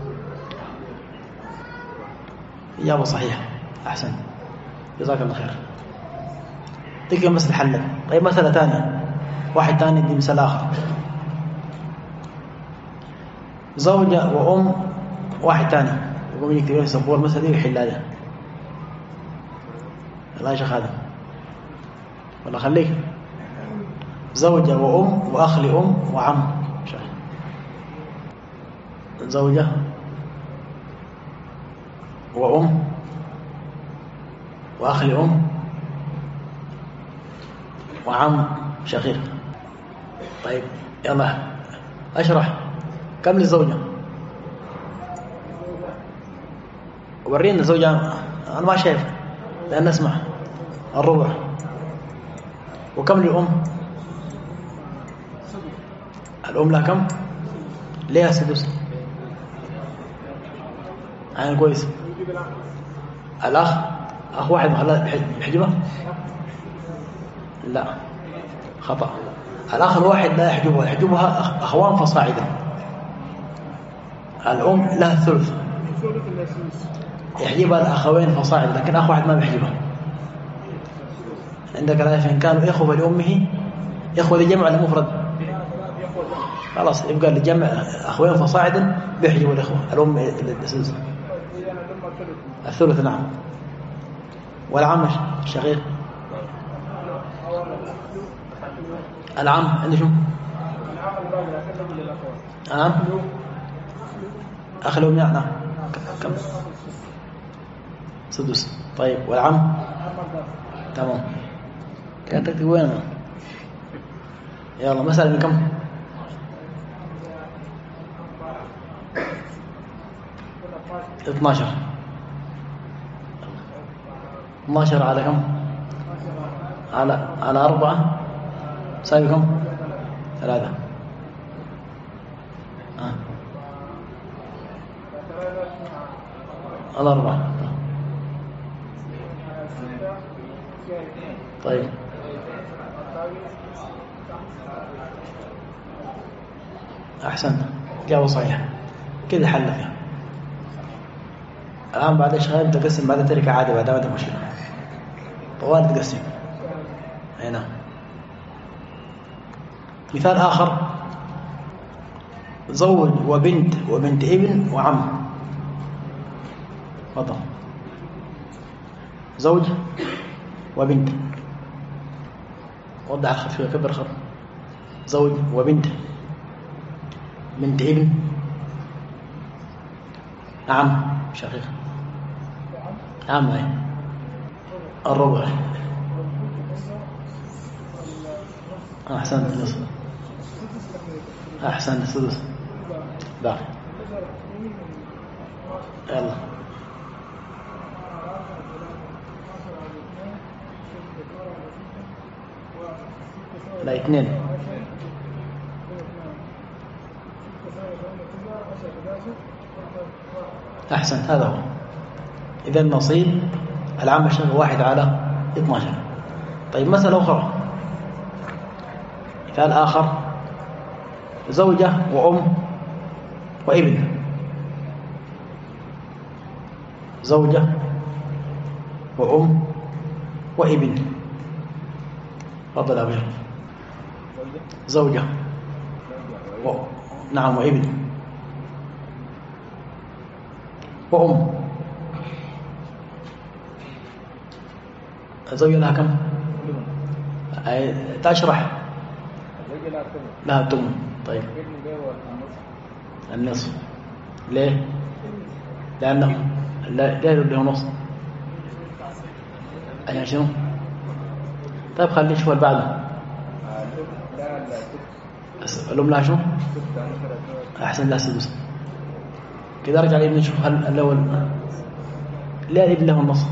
اجابة صحيحة. احسن. جزاك الله خير. تلقى مسألة حلت. طيب مسألة ثانية، واحد ثاني يدي مثال آخر. زوجة وأم واحد تاني يقوم يكتب له سبور المسألة دي ويحلها لها. الله يا شيخ هذا ولا خليك زوجة وأم وأخ لأم وعم. زوجة وأم وأخ لأم وعم شقيق. طيب يلا أشرح كم للزوجة؟ ورينا الزوجة. أنا ما شايف لأن نسمع الربع. وكم للأم؟ الأم لها كم؟ ليها سدس. يعني كويس. الأخ أخ واحد بحجبه؟ لا خطأ. الأخ الواحد لا يحجبها، يحجبها أخوان فصاعدا. الأم لها الثلث يحجبها الأخوين فصاعدا، لكن أخ واحد ما بيحجبها. عندك الآية فإن كانوا إخوة لأمه، إخوة لجمع المفرد خلاص يبقى لجمع أخوين فصاعدا بيحجبوا الإخوة. الأم الثلث الثلث نعم. والعم الشقيق العم عنده شو؟ نعم أخ الأم نعم كم؟ سدس. طيب والعم تمام. كانت تكتب وين؟ يلا مسألة من كم؟ اثناشر. اثناشر على كم؟ على على أربعة ساوي كم؟ ثلاثة. آه. على أربعة. طيب أحسنت جاوب صحيح كده حل فيها. الآن بعد شغال تقسم بعد تركة عادي بعد ما مشكلة طوال تقسم هنا. مثال آخر زوج وبنت وبنت ابن وعم. تفضل. زوج وبنت وضع الخط كبر الخط. زوج وبنت بنت ابن عم شقيق عم اي الربع. أحسنت النصف. أحسنت السدس باقي. يلا لا اثنين. أحسنت هذا هو. إذا النصيب العام الشهر واحد على اثناشر. طيب مسألة أخرى مثال آخر زوجة وأم وابن. زوجة وأم وابن. تفضل يا أبي. زوجة و... نعم وابن وأم. الزوجة لها كم؟ تشرح لها تم. طيب النصف. ليه؟ لأنه لا له نصف. أي شنو؟ طيب خليه نشوف اللي بعده. الأم لها شنو؟ أحسن لها سدس. كده أرجع لابن نشوف هل الأول لا الابن له النصف.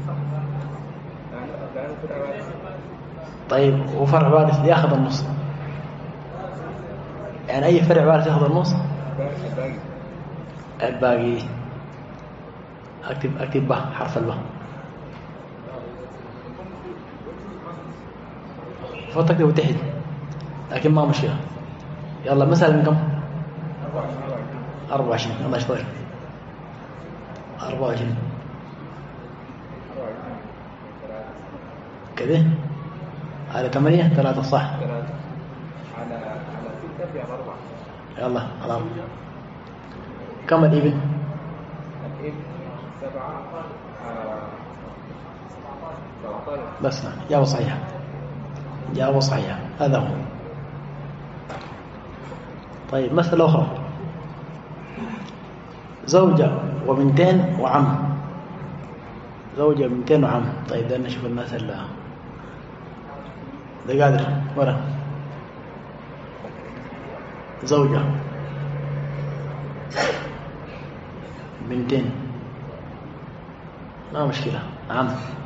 طيب وفرع وارث ياخذ النص. يعني أي فرع وارث ياخذ النص. الباقي أكتب أكتب به حرف الباء. فتكتب تحت لكن ما مشكلة. يلا مثلا من كم؟ أربعة وعشرين. الله يشطر. أربعة وعشرين كده على ثمانية ثلاثة صح. على على ستة في أربعة. يلا على أربعة. كم الابن؟ الابن سبعة سبعتاشر. بس نعم، إجابة صحيحة، إجابة صحيحة، هذا هو. طيب مسألة أخرى، زوجة وبنتين وعم، زوجة وبنتين وعم. طيب ده نشوف المسألة ده قادر ورا. زوجة بنتين ما مشكلة، عم.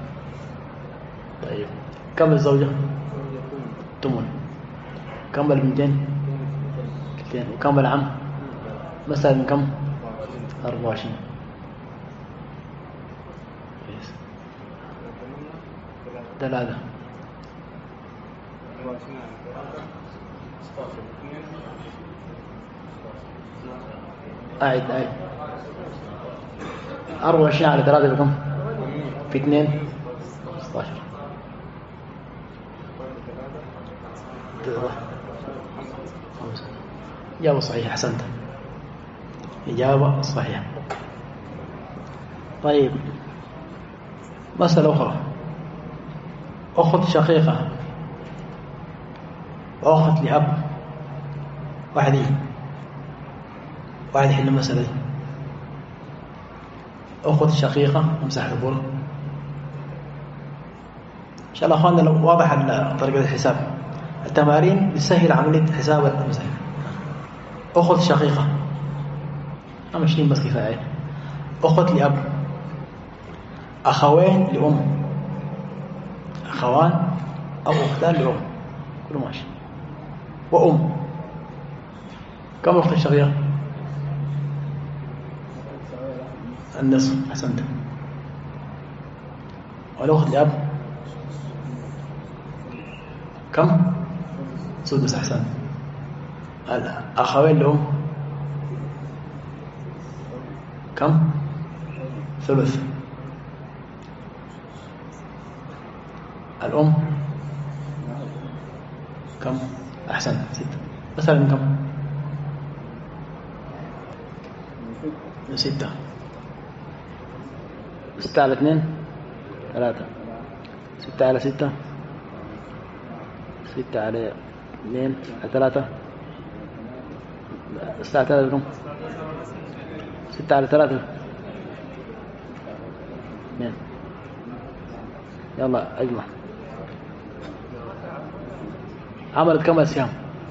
طيب كم الزوجة؟ تمن. كم البنتين؟ اثنين. وكم العم؟ مثلا من كم؟ أربعة وعشرين. ثلاثة. أعد أعد أربعة وعشرين على ثلاثة بكم؟ في اثنين ستة عشر. إجابة صحيحة، أحسنت، إجابة صحيحة. طيب مسألة أخرى، أخت شقيقة وأخت لأب، واحد واحد يحل المسألة دي. أخت شقيقة، امسح القبول إن شاء الله أخواننا. لو واضح طريقة الحساب، التمارين بتسهل عملية حساب المسألة. أخت شقيقة هم عشرين بس كفاية. أخت لأب، أخوين لأم، أخوان أو أختان لأم، كله ماشي. وأم، كم أخت شقيقة؟ النصف، أحسنت. والأخت لأب كم؟ سدس، أحسنت. الأخوين لأم كم؟ ثلث. الأم كم؟ أحسن، ستة. مثلا كم؟ ستة. ستة على اثنين ثلاثة. ستة على ستة ستة على اثنين على ثلاثة. ستة على ثلاثة كم؟ ستة على ثلاثة اثنين. يلا أجمع. عملت كم أسهم؟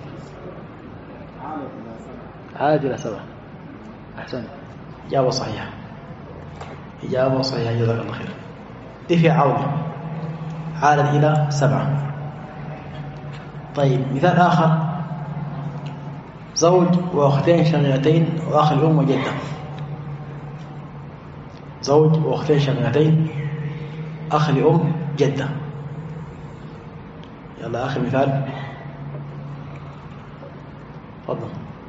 عادت إلى سبعة. أحسن، إجابة صحيحة، إجابة صحيحة، جزاك الله خير. دي في عود، عادت إلى سبعة. طيب مثال آخر، زوج وأختين شقيقتين وأخ الأم وجدة. زوج وأختين شقيقتين، أخ لأم، جدة. يلا آخر مثال، تفضل.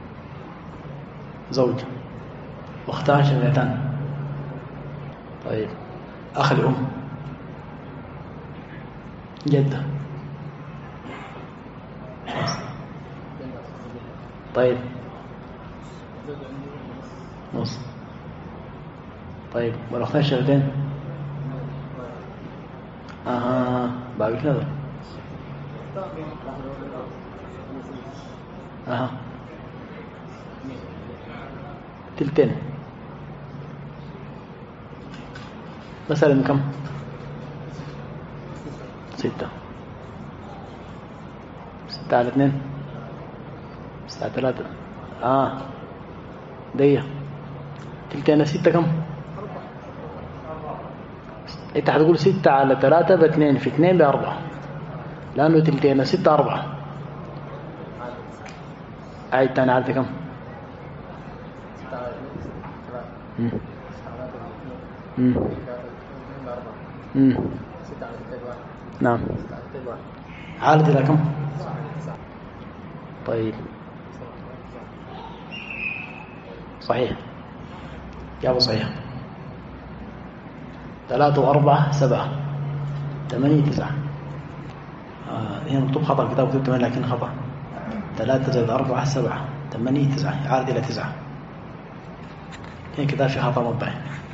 زوج واختان شقيقتان، طيب أخ لأم، جدة. طيب نص. طيب والأختان شقيقتين؟ اها باقي نظر. اها تلتين. مثلا كم؟ ستة. ستة على اثنين ستة على ثلاثة. اه دي تلتين. ستة كم؟ انت هتقول ستة على ثلاثة باثنين، في اثنين بأربعة، لأنه تلتين. ستة أربعة. عيد تاني، عارف كم؟ امم امم امم نعم. عارف إلى كم؟ طيب صحيح، جابوا صحيح. ثلاثة وأربعة سبعة، ثمانية تسعة. آه هنا مكتوب خطأ، الكتاب مكتوب ثمانية لكن خطأ. ثلاثة زائد أربعة سبعة، ثمانية تسعة، عارض إلى تسعة. هنا كذا في خطأ مطبعي.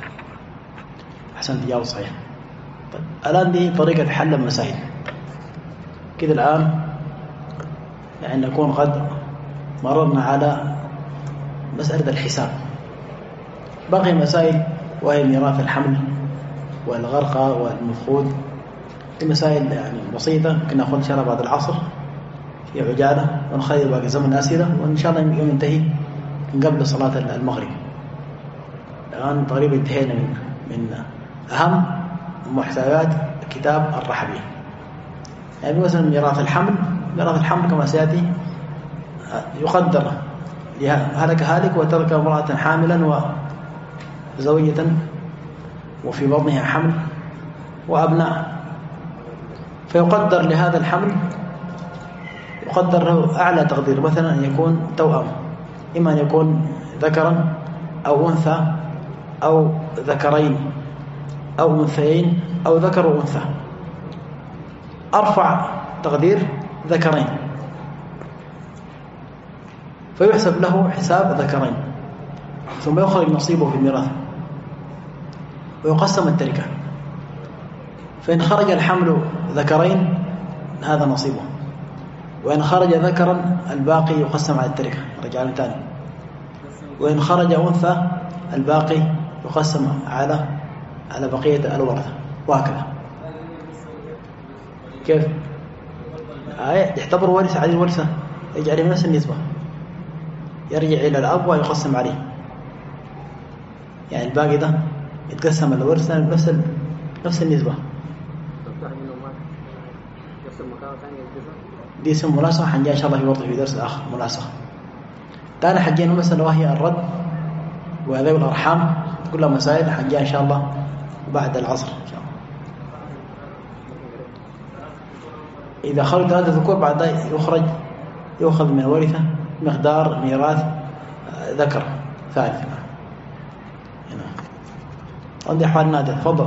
أحسن تجاوب صحيح. طيب الآن دي طريقة حل المسائل كده. الآن يعني نكون قد مررنا على مسألة الحساب. باقي مسائل وهي ميراث الحمل والغرقة والمفقود، دي مسائل يعني بسيطة كنا نأخذ إن شاء الله بعد العصر في عجالة، ونخلي باقي زمن أسئلة، وإن شاء الله يوم ينتهي قبل صلاة المغرب. الآن تقريبا انتهينا من من أهم محتويات كتاب الرحبية. يعني مثلا ميراث الحمل، ميراث الحمل كما سيأتي يقدر هلك هالك وترك امرأة حاملا وزوجة وفي بطنها حمل وأبناء، فيقدر لهذا الحمل يقدر له أعلى تقدير، مثلا أن يكون توأم، إما أن يكون ذكرا أو أنثى أو ذكرين أو أنثيين أو ذكر وأنثى. أرفع تقدير ذكرين فيحسب له حساب ذكرين، ثم يخرج نصيبه في الميراث ويقسم التركة. فإن خرج الحمل ذكرين هذا نصيبه، وإن خرج ذكرا الباقي يقسم على التركة رجال ثاني، وإن خرج أنثى الباقي يقسم على على بقية الورثة، وهكذا. كيف؟ آية يعتبر وارث عليه الورثة، يجعل نفس النسبة، يرجع إلى الأب ويقسم عليه، يعني الباقي ده يتقسم على الورثة نفس نفس النسبة. دي اسم ملاصقة، حنجي إن شاء الله في برضه في درس آخر ملاصقة. تاني حجينا مسألة وهي الرد وذوي الأرحام، كلها مسائل حنجي إن شاء الله بعد العصر إن شاء الله. إذا خرج ثلاثة ذكور بعد يخرج يأخذ من الورثة مقدار ميراث ذكر ثالث. هنا عندي أحوال نادر، تفضل.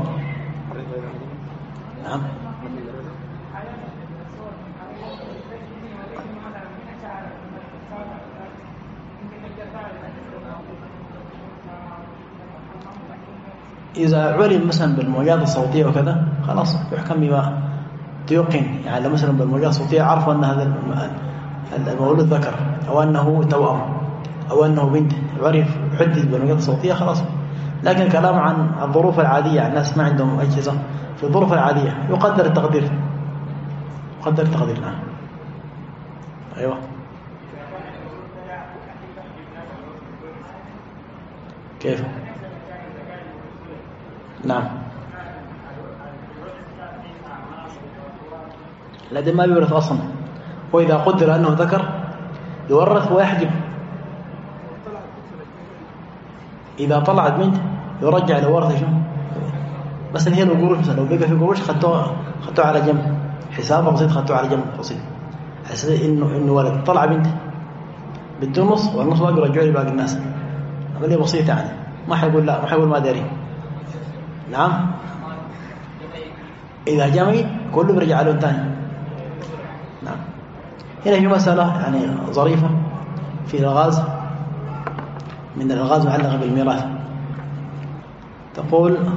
نعم. إذا علم مثلا بالموجات الصوتية وكذا خلاص يحكم بما تيقن، يعني مثلا بالموجات الصوتية عرفوا أن هذا المولود ذكر أو أنه توأم أو أنه بنت، عرف حدد بالموجات الصوتية خلاص. لكن الكلام عن الظروف العادية، الناس ما عندهم أجهزة، في الظروف العادية يقدر التقدير، يقدر التقدير. نعم. أيوة. كيف؟ نعم. لدي ما بيورث أصلا، وإذا قدر أنه ذكر يورث ويحجب. إذا طلعت بنت يرجع لورثة شو بس هي القروش، مثلا لو بقى في قروش خدوه خدوه على جنب، حساب بسيط خدوه على جنب بسيط، حسب إنه إنه ولد طلع بنت بدون نص، والنص باقي يرجعوا لباقي الناس. عملية بسيطة يعني، ما حيقول لا، ما حيقول ما داري. نعم. إذا جمعي كله بيرجع له الثاني. نعم. هنا في مسألة يعني ظريفة في الغاز، من الألغاز معلقة بالميراث. تقول: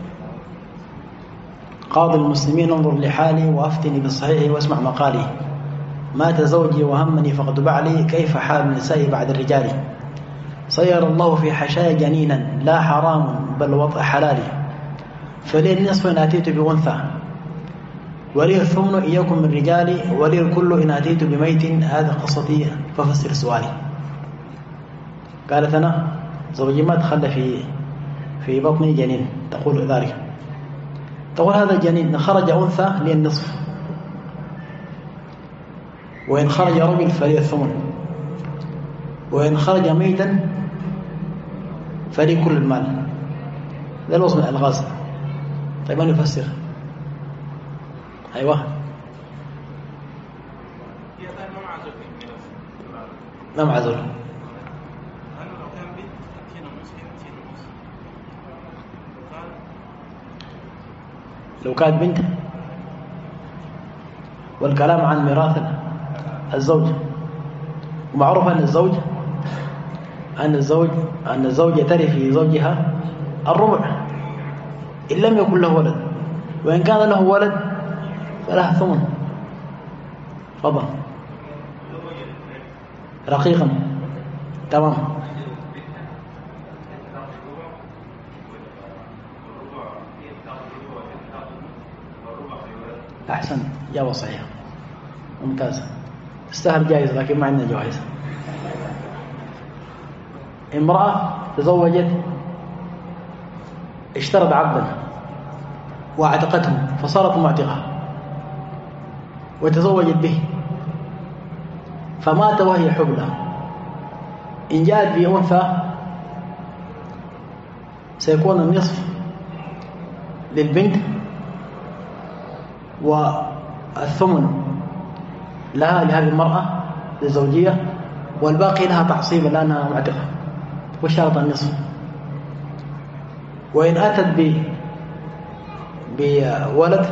قاضي المسلمين انظر لحالي وأفتني بالصحيح واسمع مقالي، مات زوجي وهمني فقد بعلي، كيف حال النساء بعد الرجال؟ صير الله في حشايا جنينا لا حرام بل وضع حلالي، فلي النصف إن أتيت بأنثى ولي الثمن إن يكن من رجالي، ولي الكل إن أتيت بميت، هذا قصتي ففسر سؤالي. قالت: أنا زوجي مات خلى في في بطني جنين، تقول ذلك، تقول هذا الجنين خرج أنثى لي النصف، وإن خرج رجل فلي الثمن، وإن خرج ميتا فلي كل المال. ذا الوصف من الألغاز. طيب من يفسر؟ أيوة. ما معزول. لو كانت بنت، والكلام عن ميراث الزوج، ومعروف أن الزوج أن الزوج أن الزوجة ترث في زوجها الربع إن لم يكن له ولد، وإن كان له ولد فله ثمن. فضل رقيقا. تمام. أحسن، إجابة صحيحة ممتازة. تستاهل جائزة لكن ما عندنا جوائز. امرأة تزوجت، اشترت عبدا واعتقته فصارت معتقة، وتزوجت به فمات وهي حبلى. إن جاءت بأنثى سيكون النصف للبنت والثمن لها لهذه المرأة للزوجية، والباقي لها تعصيبا لأنها معتقة وشارط النصف. وإن أتت ب بولد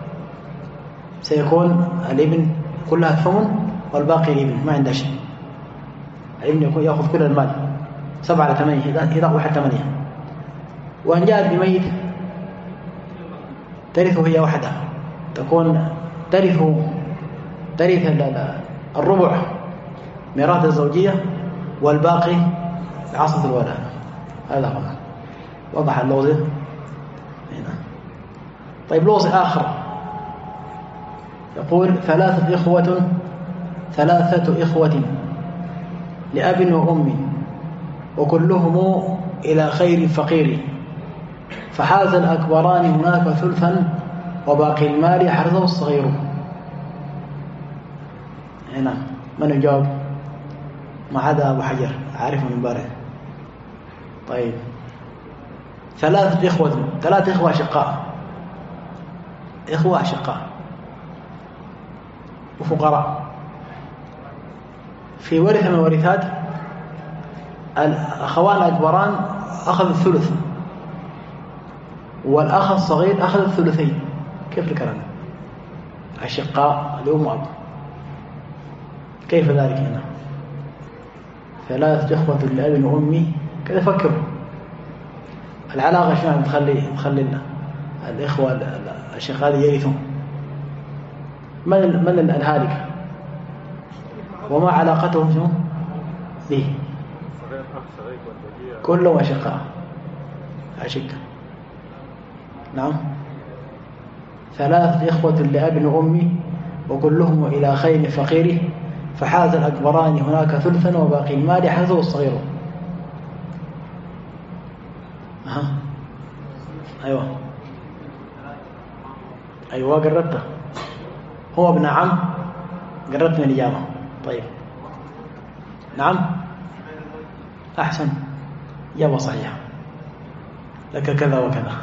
سيكون الابن كلها الثمن والباقي الابن ما عنده شيء. الابن يكون يأخذ كل المال سبعة على ثمانية إذا واحد ثمانية. وإن جاءت بميت ترث هي وحدها، تكون ترث ترث الربع ميراث الزوجية والباقي بعصبة الولد. هذا هو وضح اللغز هنا. طيب لغز آخر يقول ثلاثة إخوة ثلاثة إخوة لأب وأم وكلهم إلى خير فقير، فحاز الأكبران هناك ثلثا وباقي المال حرزه الصغير. هنا من يجاوب؟ ما عدا أبو حجر عارف من بارد. طيب ثلاثة إخوة، ثلاثة إخوة أشقاء، إخوة أشقاء وفقراء. في ورثة من الورثات الأخوان الأكبران أخذ الثلث والأخ الصغير أخذ الثلثين. كيف الكلام؟ أشقاء الأم وأب، كيف ذلك هنا؟ ثلاثة إخوة لأب وأمي، كذا فكروا العلاقة شنو بتخلي بتخلي الإخوة الأشقاء يرثون؟ من من الهالك وما علاقتهم شنو به؟ كلهم أشقاء أشقاء. نعم. ثلاثة إخوة لأب وأمي وكلهم إلى خير فقير، فحاز الأكبران هناك ثلثا وباقي المال حازه الصغير. أها أيوة أيوة قربته. هو ابن عم، قربت من الإجابة. طيب نعم أحسن، إجابة صحيحة، لك كذا وكذا.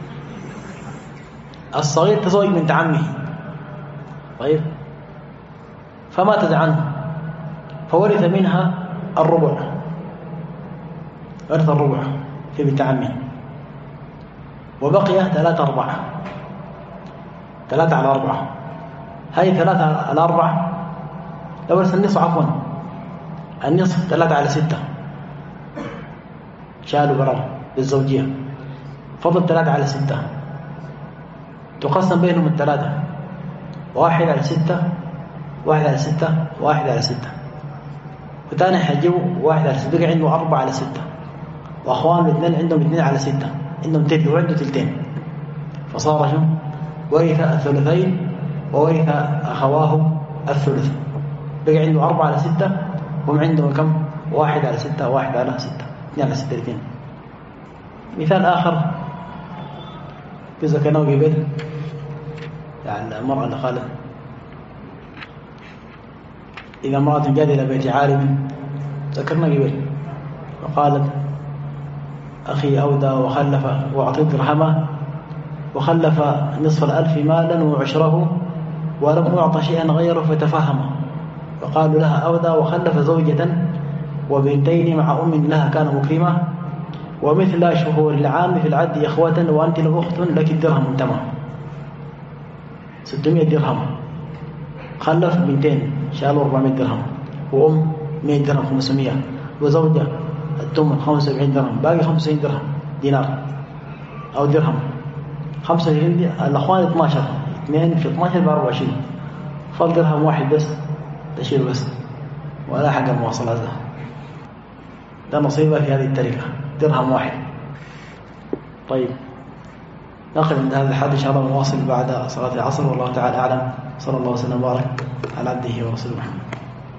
الصغير تزوج بنت عمه، طيب فماتت عنه فورث منها الربع، ورث الربع في بنت عمه، وبقي ثلاثة أربعة، ثلاثة على أربعة. هاي ثلاثة على أربعة لو ورث النصف، عفوا النصف ثلاثة على ستة، شالوا برا للزوجية، فضل ثلاثة على ستة، تقسم بينهم الثلاثة، واحد على ستة واحد على ستة واحد على ستة، وثاني حيجيبوا واحد على ستة، بقى عنده أربعة على ستة، وأخوان الاثنين عندهم اثنين على ستة، عندهم تلت وعنده تلتين، فصار شو؟ ورث الثلثين وورث أخواه الثلث، بقى عنده أربعة على ستة، هم عندهم كم؟ واحد على ستة واحد على ستة، اثنين على ستة اثنين. مثال آخر ذكرناه قبل، يعني المرأة اللي قالت إذا امرأة جاءت إلى بيت عالم، ذكرنا قبل وقالت أخي أودى وخلف وأعطيت درهمه وخلف نصف الألف مالا وعشره ولم أعطى شيئا غيره فتفهمه، فقالوا لها أودى وخلف زوجة وبنتين مع أم لها كان مكرمة ومثل شهور العام في العد إخوة وأنت لأخت لك الدرهم تمام، ستمائة درهم، خلف بنتين شالوا أربعمائة درهم، وأم مائة درهم خمسمائة، وزوجة الثمن خمسة وسبعين درهم، باقي خمسة وتسعين درهم دينار أو درهم. خمسة وعشرين الأخوان اثناشر، اثنين في اثناشر بأربعة وعشرين، فال درهم واحد بس تشيل بس ولا حق المواصلات. ده ده نصيبه في هذه التركة، درهم واحد. طيب نقل عند هذا الحد إن شاء الله، نواصل بعد صلاة العصر، والله تعالى أعلم. صلى الله وسلم وبارك على عبده ورسوله محمد.